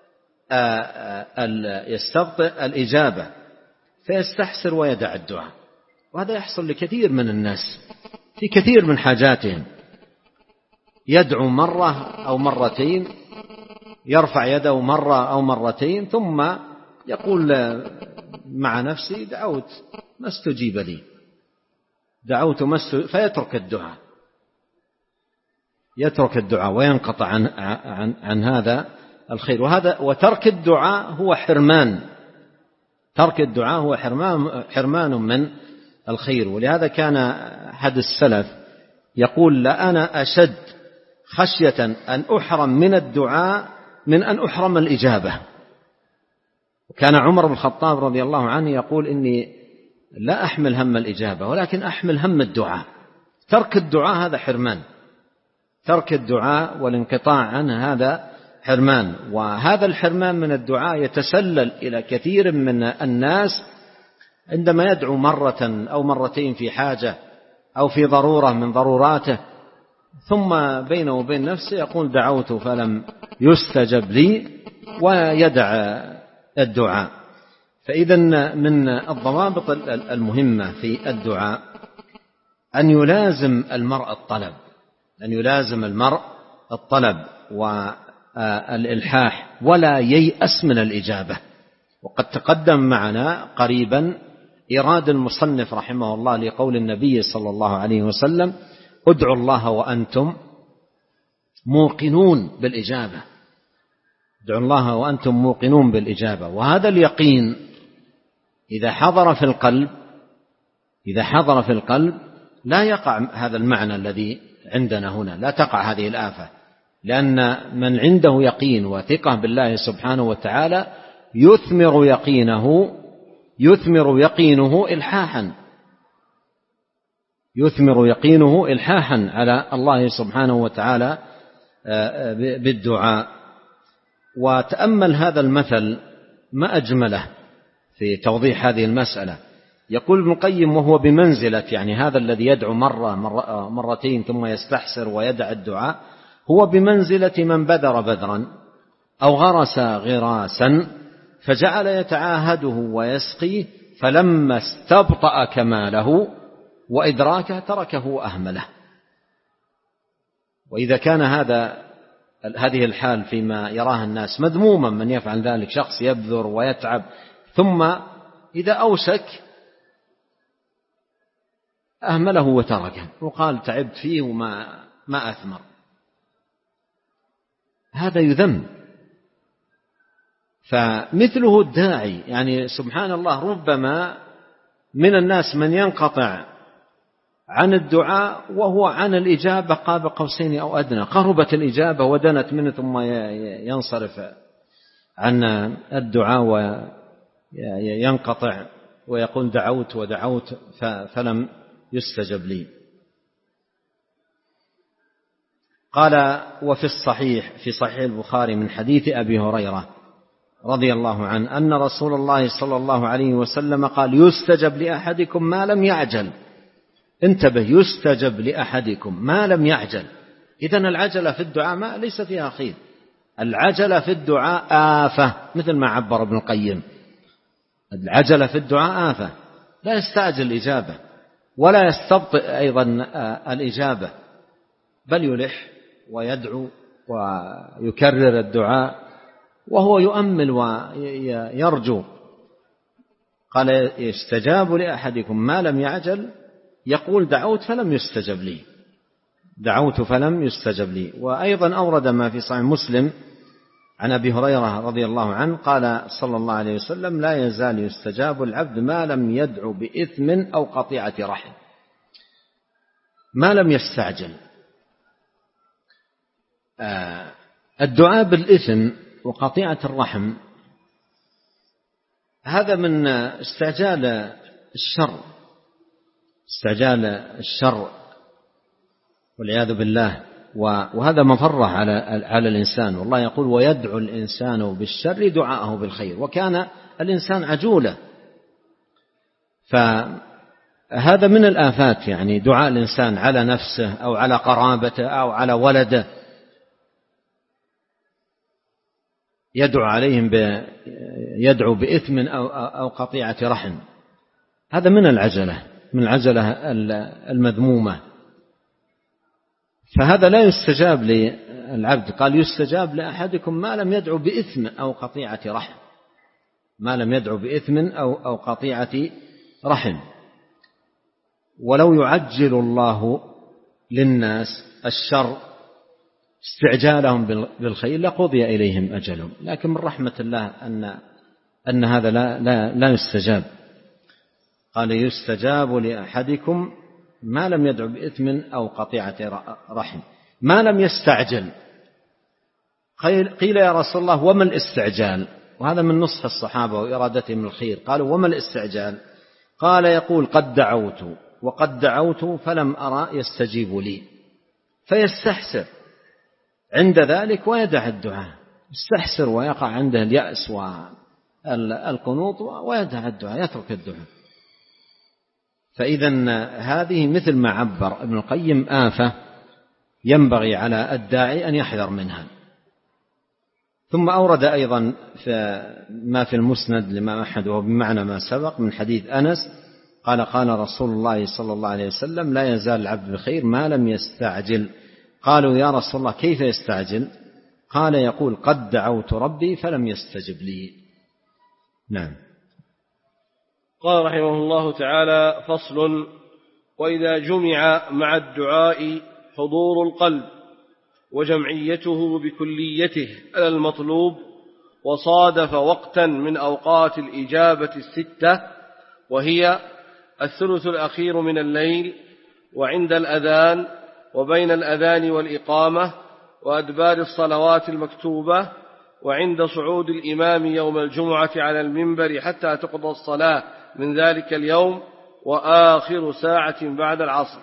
الإجابة فيستحسر ويدع الدعاء، وهذا يحصل لكثير من الناس في كثير من حاجاتهم، يدعو مرة أو مرتين، يرفع يده مرة أو مرتين، ثم يقول مع نفسه: دعوت ما استجيب لي، فيترك الدعاء وينقطع عن هذا الخير. وترك الدعاء هو حرمان، حرمان من الخير. ولهذا كان أحد السلف يقول: لأنا أشد خشية أن أحرم من الدعاء من أن أحرم الإجابة. وكان عمر بن الخطاب رضي الله عنه يقول: إني لا أحمل هم الإجابة ولكن أحمل هم الدعاء. ترك الدعاء هذا حرمان، ترك الدعاء والانقطاع عنه هذا حرمان. وهذا الحرمان من الدعاء يتسلل إلى كثير من الناس عندما يدعو مرة أو مرتين في حاجة أو في ضرورة من ضروراته، ثم بينه وبين نفسه يقول: دعوت فلم يستجب لي، ويدع الدعاء. فإذا من الضوابط المهمة في الدعاء أن يلازم المرء الطلب والإلحاح، ولا ييأس من الإجابة. وقد تقدم معنا قريبا إيراد المصنف رحمه الله لقول النبي صلى الله عليه وسلم: ادعوا الله وأنتم موقنون بالإجابة. ادعوا الله وأنتم موقنون بالإجابة. وهذا اليقين إذا حضر في القلب لا يقع هذا المعنى الذي عندنا هنا، لا تقع هذه الآفة، لأن من عنده يقين وثقة بالله سبحانه وتعالى يثمر يقينه إلحاحا على الله سبحانه وتعالى بالدعاء. وتأمل هذا المثل ما أجمله في توضيح هذه المسألة. يقول ابن القيم: وهو بمنزلة، يعني هذا الذي يدعو مرتين ثم يستحسر ويدع الدعاء، هو بمنزلة من بذر بذرا أو غرس غراسا فجعل يتعاهده ويسقيه، فلما استبطأ كماله وإدراكه تركه وأهمله. وإذا كان هذه الحال فيما يراها الناس مذموما، من يفعل ذلك شخص يبذر ويتعب ثم إذا أوشك أهمله وتركه وقال: تعبت فيه وما أثمر، هذا يذم. فمثله الداعي، يعني سبحان الله، ربما من الناس من ينقطع عن الدعاء وهو عن الإجابة قاب قوسين أو أدنى، قربت الإجابة ودنت منه، ثم ينصرف عن الدعاء وينقطع ويقول: دعوت ودعوت فلم يستجب لي. قال: وفي الصحيح في صحيح البخاري من حديث أبي هريرة رضي الله عنه أن رسول الله صلى الله عليه وسلم قال: يستجب لأحدكم ما لم يعجل. انتبه، يستجب لأحدكم ما لم يعجل. إذن العجلة في الدعاء ما ليس فيها خير. العجلة في الدعاء آفة، مثل ما عبر ابن القيم. العجلة في الدعاء آفة، لا يستعجل الإجابة ولا يستبطئ أيضا الإجابة، بل يلح ويدعو ويكرر الدعاء وهو يؤمل ويرجو. قال: يستجاب لأحدكم ما لم يعجل، يقول: دعوت فلم يستجب لي، دعوت فلم يستجب لي. وأيضا أورد ما في صحيح مسلم عن أبي هريرة رضي الله عنه قال صلى الله عليه وسلم: لا يزال يستجاب العبد ما لم يدعو بإثم أو قطيعة رحم. ما لم يستعجل. الدعاء بالإثم وقطيعة الرحم هذا من استعجال الشر، استعجال الشر والعياذ بالله، وهذا مفرة على الإنسان. والله يقول: ويدعو الإنسان بالشر دعاءه بالخير، وكان الإنسان عجولا. فهذا من الآفات، يعني دعاء الإنسان على نفسه أو على قرابته أو على ولده، يدعو بإثم أو قطيعة رحم. هذا من العجلة، من العجلة المذمومة. فهذا لا يستجاب للعبد. قال: يستجاب لأحدكم ما لم يدعو بإثم أو قطيعة رحم، ما لم يدعو بإثم أو قطيعة رحم. ولو يعجل الله للناس الشر استعجالهم بالخير لقضي إليهم أجلهم، لكن من رحمة الله أن هذا لا يستجاب. قال: يستجاب لأحدكم ما لم يدعو بإثم أو قطيعة رحم. ما لم يستعجل. قيل: يا رسول الله وما الاستعجال؟ وهذا من نصح الصحابة وإرادتهم الخير. قالوا: وما الاستعجال؟ قال: يقول: قد دعوت وقد دعوت فلم أرى يستجيب لي، فيستحسر عند ذلك ويدع الدعاء. يستحسر ويقع عنده اليأس والقنوط ويدع الدعاء، يترك الدعاء. فإذا هذه مثل ما عبر ابن القيم آفة ينبغي على الداعي أن يحذر منها. ثم أورد أيضا ما في المسند لما أحد وهو بمعنى ما سبق من حديث أنس قال: قال رسول الله صلى الله عليه وسلم: لا يزال العبد بخير ما لم يستعجل. قالوا: يا رسول الله كيف يستعجل؟ قال: يقول: قد دعوت ربي فلم يستجب لي. نعم. قال رحمه الله تعالى: فصل: وإذا جمع مع الدعاء حضور القلب وجمعيته بكليته على المطلوب، وصادف وقتا من أوقات الإجابة الستة، وهي الثلث الأخير من الليل، وعند الأذان، وبين الأذان والإقامة، وأدبار الصلوات المكتوبة، وعند صعود الإمام يوم الجمعة على المنبر حتى تقضى الصلاة من ذلك اليوم، وآخر ساعة بعد العصر.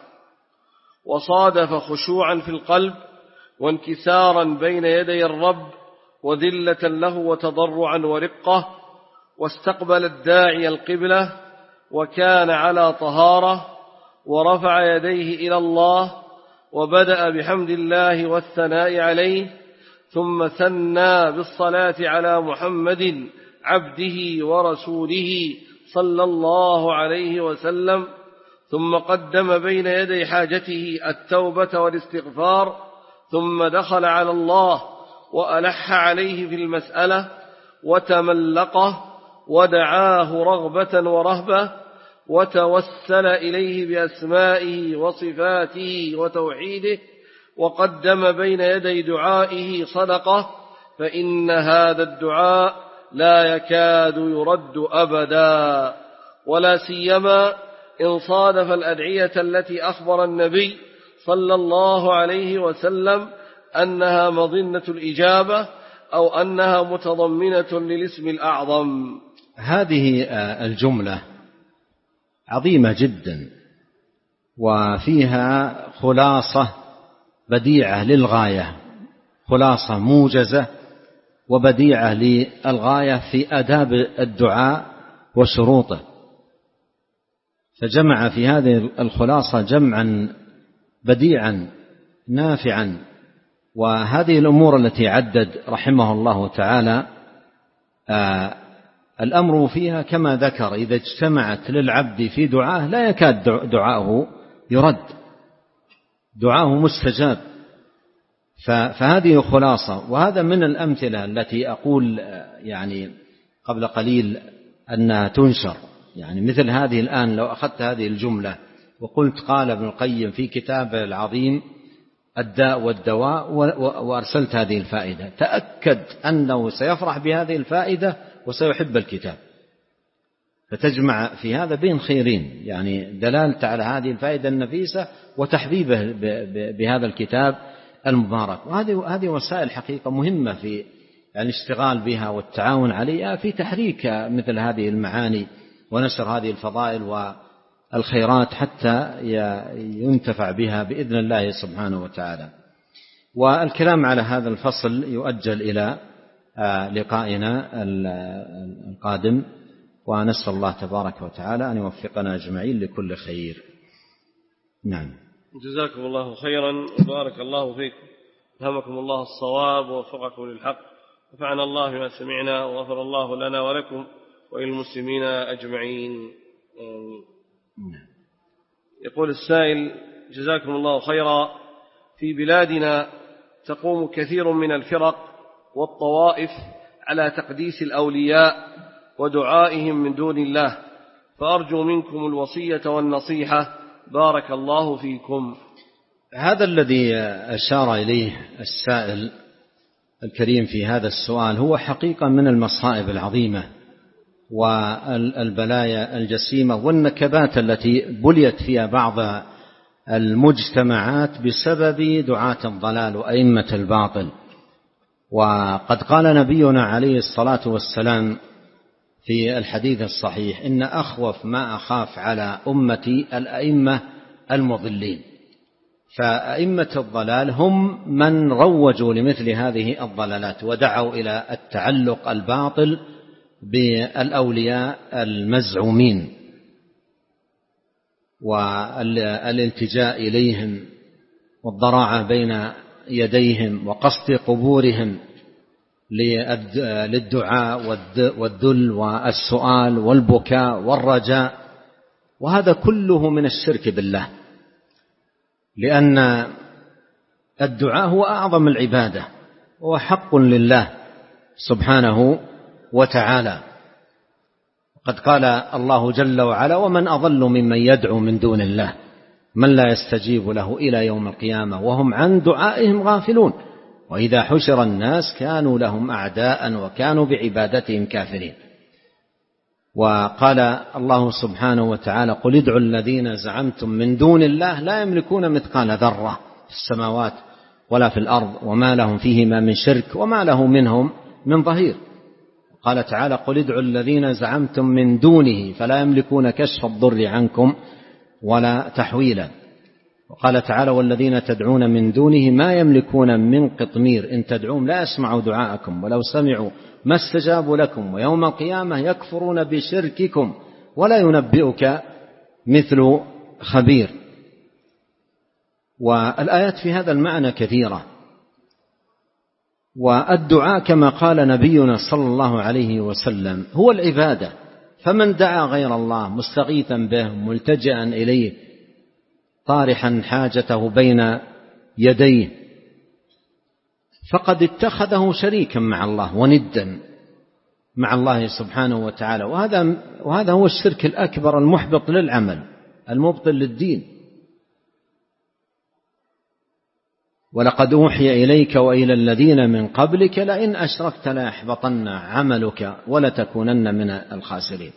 وصادف خشوعا في القلب وانكسارا بين يدي الرب وذلة له وتضرعا ورقة، واستقبل الداعي القبلة وكان على طهارة، ورفع يديه إلى الله وبدأ بحمد الله والثناء عليه، ثم ثنى بالصلاة على محمد عبده ورسوله صلى الله عليه وسلم، ثم قدم بين يدي حاجته التوبة والاستغفار، ثم دخل على الله وألح عليه في المسألة وتملقه ودعاه رغبة ورهبة، وتوسل إليه بأسمائه وصفاته وتوحيده، وقدم بين يدي دعائه صدقة، فإن هذا الدعاء لا يكاد يرد أبدا، ولا سيما إن صادف الأدعية التي أخبر النبي صلى الله عليه وسلم أنها مظنة الإجابة أو أنها متضمنة للاسم الأعظم. هذه الجملة عظيمة جدا، وفيها خلاصة بديعة للغاية، خلاصة موجزة وبديعة للغاية في آداب الدعاء وشروطه، فجمع في هذه الخلاصة جمعا بديعا نافعا. وهذه الأمور التي عدد رحمه الله تعالى الأمر فيها كما ذكر إذا اجتمعت للعبد في دعاه لا يكاد دعاءه يرد، دعاءه مستجاب. فهذه خلاصة. وهذا من الأمثلة التي أقول يعني قبل قليل أنها تنشر، يعني مثل هذه الآن لو أخذت هذه الجملة وقلت قال ابن القيم في كتابه العظيم الداء والدواء وأرسلت هذه الفائدة، تأكد أنه سيفرح بهذه الفائدة وسيحب الكتاب. فتجمع في هذا بين خيرين، يعني دلالة على هذه الفائدة النفيسة وتحبيبه بهذا الكتاب المبارك. وهذه وسائل حقيقة مهمة في الاشتغال بها والتعاون عليها في تحريك مثل هذه المعاني ونشر هذه الفضائل والخيرات حتى ينتفع بها بإذن الله سبحانه وتعالى. والكلام على هذا الفصل يؤجل إلى لقائنا القادم، ونسأل الله تبارك وتعالى أن يوفقنا أجمعين لكل خير. نعم. جزاكم الله خيرا وبارك الله فيكم، ألهمكم الله الصواب ووفقكم للحق، نفعنا الله بما سمعنا وغفر الله لنا ولكم وللمسلمين أجمعين. يقول السائل: جزاكم الله خيرا، في بلادنا تقوم كثير من الفرق والطوائف على تقديس الأولياء ودعائهم من دون الله، فأرجو منكم الوصية والنصيحة، بارك الله فيكم. هذا الذي أشار إليه السائل الكريم في هذا السؤال هو حقيقة من المصائب العظيمة والبلايا الجسيمة والنكبات التي بليت فيها بعض المجتمعات بسبب دعاة الضلال وأئمة الباطل. وقد قال نبينا عليه الصلاة والسلام في الحديث الصحيح: إن أخوف ما أخاف على أمتي الأئمة المضلين. فأئمة الضلال هم من روجوا لمثل هذه الضلالات ودعوا إلى التعلق الباطل بالأولياء المزعومين والالتجاء إليهم والضراعة بين يديهم وقصد قبورهم للدعاء والذل والسؤال والبكاء والرجاء. وهذا كله من الشرك بالله، لأن الدعاء هو أعظم العبادة وهو حق لله سبحانه وتعالى. قد قال الله جل وعلا: ومن أضل ممن يدعو من دون الله من لا يستجيب له إلى يوم القيامة وهم عن دعائهم غافلون وإذا حشر الناس كانوا لهم أعداء وكانوا بعبادتهم كافرين. وقال الله سبحانه وتعالى: قل ادعوا الذين زعمتم من دون الله لا يملكون مثقال ذرة في السماوات ولا في الأرض وما لهم فيهما من شرك وما له منهم من ظهير. قال تعالى: قل ادعوا الذين زعمتم من دونه فلا يملكون كشف الضر عنكم ولا تحويلا. وقال تعالى: والذين تدعون من دونه ما يملكون من قطمير إن تدعوهم لا يسمعوا دعاءكم ولو سمعوا ما استجابوا لكم ويوم القيامة يكفرون بشرككم ولا ينبئك مثل خبير. والآيات في هذا المعنى كثيرة. والدعاء كما قال نبينا صلى الله عليه وسلم هو العبادة، فمن دعا غير الله مستغيثا به ملتجئا إليه طارحا حاجته بين يديه فقد اتخذه شريكا مع الله وندا مع الله سبحانه وتعالى. وهذا هو الشرك الأكبر المحبط للعمل المبطل للدين. ولقد أوحي إليك وإلى الذين من قبلك لئن أشركت ليحبطن عملك ولتكونن من الخاسرين.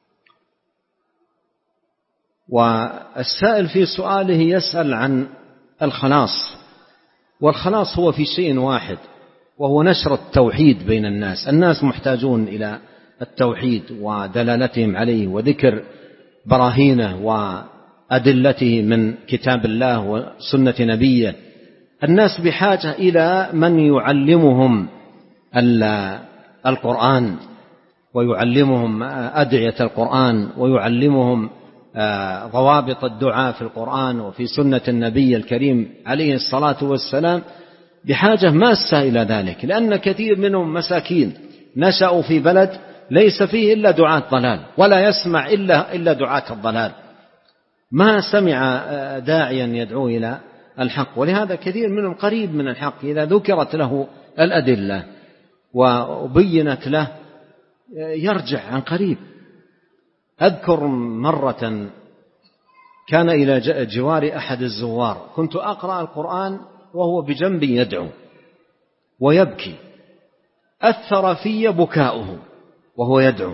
والسائل في سؤاله يسأل عن الخلاص، والخلاص هو في شيء واحد وهو نشر التوحيد بين الناس. الناس محتاجون إلى التوحيد ودلالتهم عليه وذكر براهينه وأدلته من كتاب الله وسنة نبيه. الناس بحاجة إلى من يعلمهم القرآن ويعلمهم أدعية القرآن ويعلمهم ضوابط الدعاء في القرآن وفي سنة النبي الكريم عليه الصلاة والسلام بحاجة ماسة إلى ذلك، لأن كثير منهم مساكين نشأوا في بلد ليس فيه إلا دعاة ضلال ولا يسمع إلا دعاة الضلال، ما سمع داعيا يدعو إلى الحق. ولهذا كثير منهم قريب من الحق، إذا ذكرت له الأدلة وبينت له يرجع عن قريب. أذكر مرة كان إلى جوار أحد الزوار، كنت أقرأ القرآن وهو بجنبي يدعو ويبكي، أثر في بكاؤه وهو يدعو،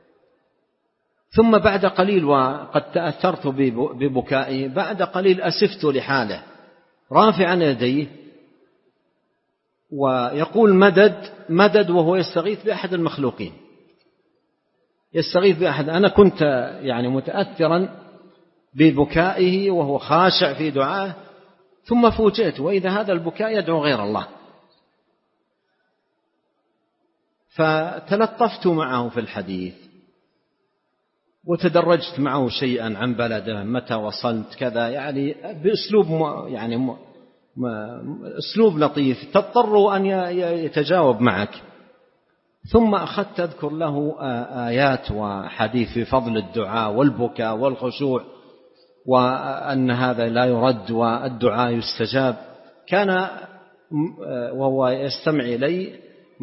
ثم بعد قليل وقد تأثرت ببكائه، بعد قليل أسفت لحاله رافعا يديه ويقول مدد مدد، وهو يستغيث بأحد المخلوقين، يستغيث بأحد. أنا كنت يعني متأثرا ببكائه وهو خاشع في دعائه، ثم فوجئت وإذا هذا البكاء يدعو غير الله، فتلطفت معه في الحديث وتدرجت معه شيئا عن بلده، متى وصلت كذا، يعني بأسلوب يعني أسلوب لطيف تضطر أن يتجاوب معك. ثم أخذت أذكر له آيات وحديث في فضل الدعاء والبكاء والخشوع، وأن هذا لا يرد والدعاء يستجاب. كان وهو يستمع إلي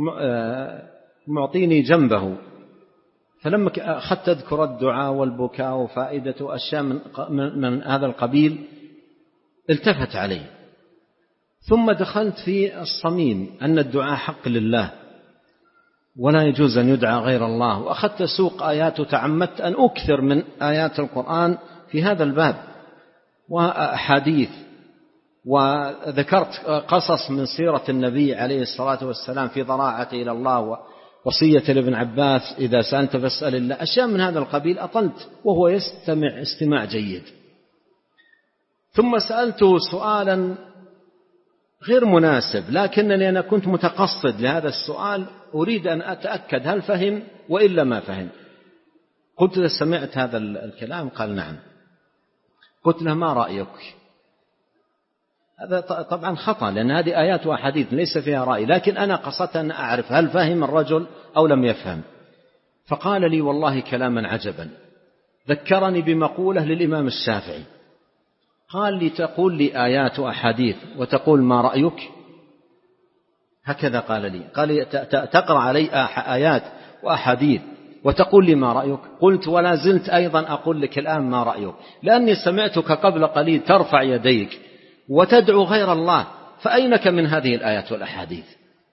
معطيني جنبه، فلما أخذت أذكر الدعاء والبكاء وفائدة أشياء من هذا القبيل التفت علي، ثم دخلت في الصميم أن الدعاء حق لله ولا يجوز أن يدعى غير الله، وأخذت سوق آيات وتعمدت أن أكثر من آيات القرآن في هذا الباب وأحاديث، وذكرت قصص من سيرة النبي عليه الصلاة والسلام في ضراعته إلى الله وصية لابن عباس إذا سألت فاسأل الله، أشياء من هذا القبيل. أطلت وهو يستمع استماع جيد، ثم سألته سؤالا غير مناسب، لكنني أنا كنت متقصد لهذا السؤال، أريد أن أتأكد هل فهم وإلا ما فهم. قلت له سمعت هذا الكلام؟ قال نعم. قلت له ما رأيك؟ هذا طبعا خطأ، لأن هذه آيات وأحاديث ليس فيها رأي، لكن أنا قصدت أن أعرف هل فهم الرجل أو لم يفهم. فقال لي والله كلاما عجبا، ذكرني بمقولة للإمام الشافعي، قال لي تقول لي آيات وأحاديث وتقول ما رأيك؟ هكذا قال لي، قال لي تقرأ علي آيات وأحاديث وتقول لي ما رأيك؟ قلت ولا زلت أيضا أقول لك الآن ما رأيك، لأني سمعتك قبل قليل ترفع يديك وتدعو غير الله، فأينك من هذه الآيات والأحاديث؟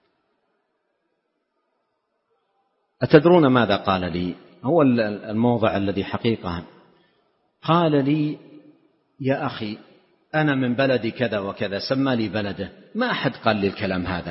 أتدرون ماذا قال لي؟ هو الموضع الذي حقيقة قال لي يا أخي أنا من بلدي كذا وكذا، سمى لي بلده، ما أحد قال لي الكلام هذا،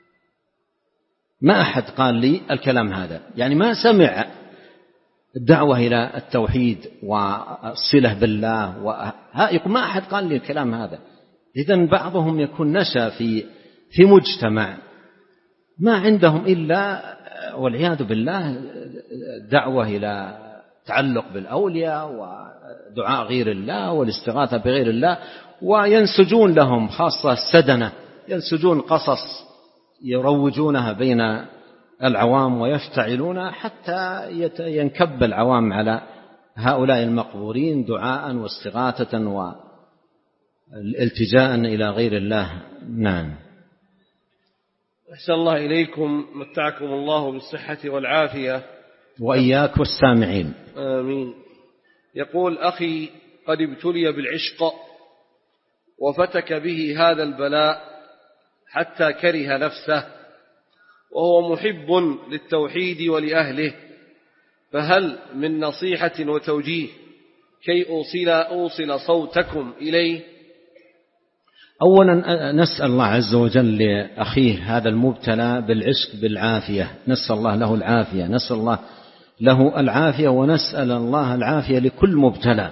ما أحد قال لي الكلام هذا، يعني ما سمع الدعوة إلى التوحيد والصلة بالله ما أحد قال لي الكلام هذا. إذن بعضهم يكون نشأ في مجتمع ما عندهم إلا والعياذ بالله دعوة إلى تعلق بالأولياء ودعاء غير الله والاستغاثة بغير الله، وينسجون لهم خاصة السدنة، ينسجون قصص يروجونها بين العوام ويفتعلونها حتى ينكب العوام على هؤلاء المقبورين دعاء واستغاثة والالتجاء إلى غير الله. نعم. أحسن الله إليكم، متعكم الله بالصحة والعافية وإياك والسامعين. آمين. يقول أخي قد ابتلي بالعشق وفتك به هذا البلاء حتى كره نفسه، وهو محب للتوحيد ولأهله، فهل من نصيحة وتوجيه كي أوصل صوتكم إليه؟ أولا نسأل الله عز وجل لأخيه هذا المبتلى بالعشق بالعافية، نسأل الله له العافية، نسأل الله له العافية، ونسأل الله العافية لكل مبتلى،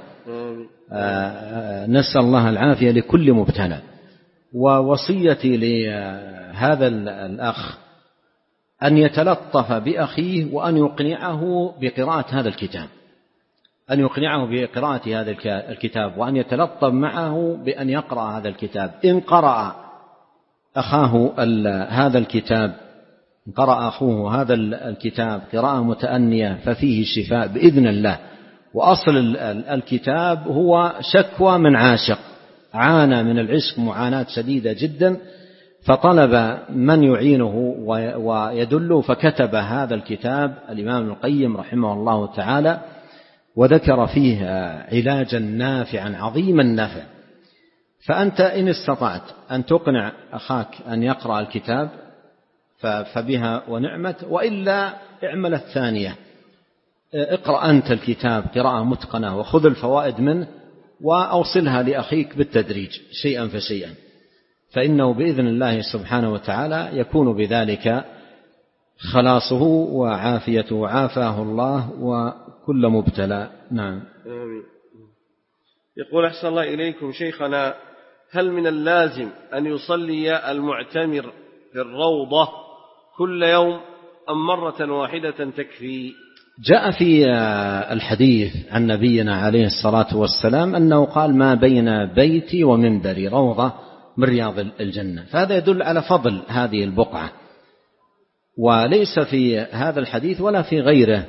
نسأل الله العافية لكل مبتلى. ووصيتي لهذا الأخ أن يتلطف بأخيه وأن يقنعه بقراءة هذا الكتاب، أن يقنعه بقراءة هذا الكتاب، وأن يتلطف معه بأن يقرأ هذا الكتاب. إن قرأ أخاه هذا الكتاب، قرأ أخوه هذا الكتاب قراءة متأنية ففيه شفاء بإذن الله. وأصل الكتاب هو شكوى من عاشق عانى من العشق معاناة شديدة جدا، فطلب من يعينه ويدله، فكتب هذا الكتاب الإمام ابن القيم رحمه الله تعالى، وذكر فيه علاجا نافعا عظيم النفع. فأنت إن استطعت أن تقنع أخاك أن يقرأ الكتاب فبها ونعمت، وإلا اعمل الثانية، اقرأ أنت الكتاب قراءة متقنة وخذ الفوائد منه وأوصلها لأخيك بالتدريج شيئا فشيئا، فإنه بإذن الله سبحانه وتعالى يكون بذلك خلاصه وعافيته وعافاه الله وكل مبتلى. نعم. آمين. يقول أحسن الله إليكم شيخنا، هل من اللازم أن يصلي المعتمر في الروضة كل يوم أم مرة واحدة تكفي؟ جاء في الحديث عن نبينا عليه الصلاة والسلام أنه قال: ما بين بيتي ومنبري روضة من رياض الجنة. فهذا يدل على فضل هذه البقعة، وليس في هذا الحديث ولا في غيره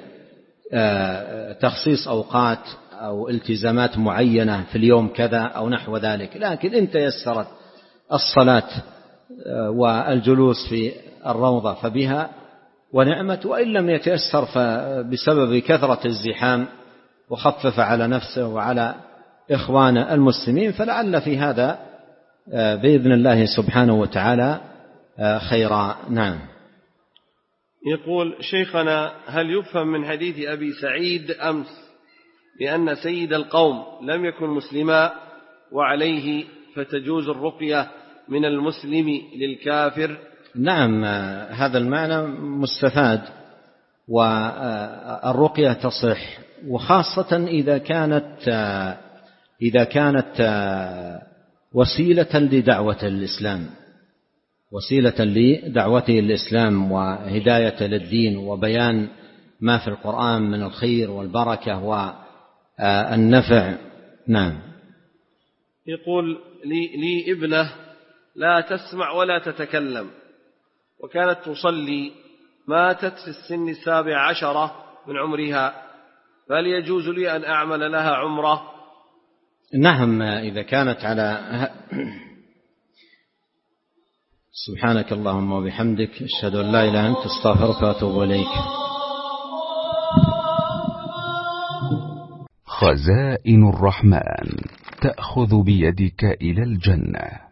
تخصيص أوقات أو التزامات معينة في اليوم كذا أو نحو ذلك، لكن إن تيسرت الصلاة والجلوس في الروضة فبها ونعمت، وإن لم يتيسر فبسبب كثرة الزحام وخفف على نفسه وعلى إخوان المسلمين، فلعل في هذا بإذن الله سبحانه وتعالى خيرا. نعم. يقول شيخنا، هل يفهم من حديث أبي سعيد أمس بأن سيد القوم لم يكن مسلما وعليه فتجوز الرقية من المسلم للكافر؟ نعم، هذا المعنى مستفاد، والرقية تصح، وخاصة إذا كانت وسيلة لدعوة الإسلام، وسيلة لدعوته الإسلام وهداية للدين وبيان ما في القرآن من الخير والبركة والنفع. نعم. يقول لي ابنة لا تسمع ولا تتكلم، وكانت تصلي، ماتت في السن 17 من عمرها، فهل يجوز لي أن أعمل لها عمرة؟ نعم، إذا كانت على سبحانك اللهم وبحمدك، أشهد أن لا إله إلا أنت، أستغفرك وأتوب إليك. خزائن الرحمن تأخذ بيدك إلى الجنة.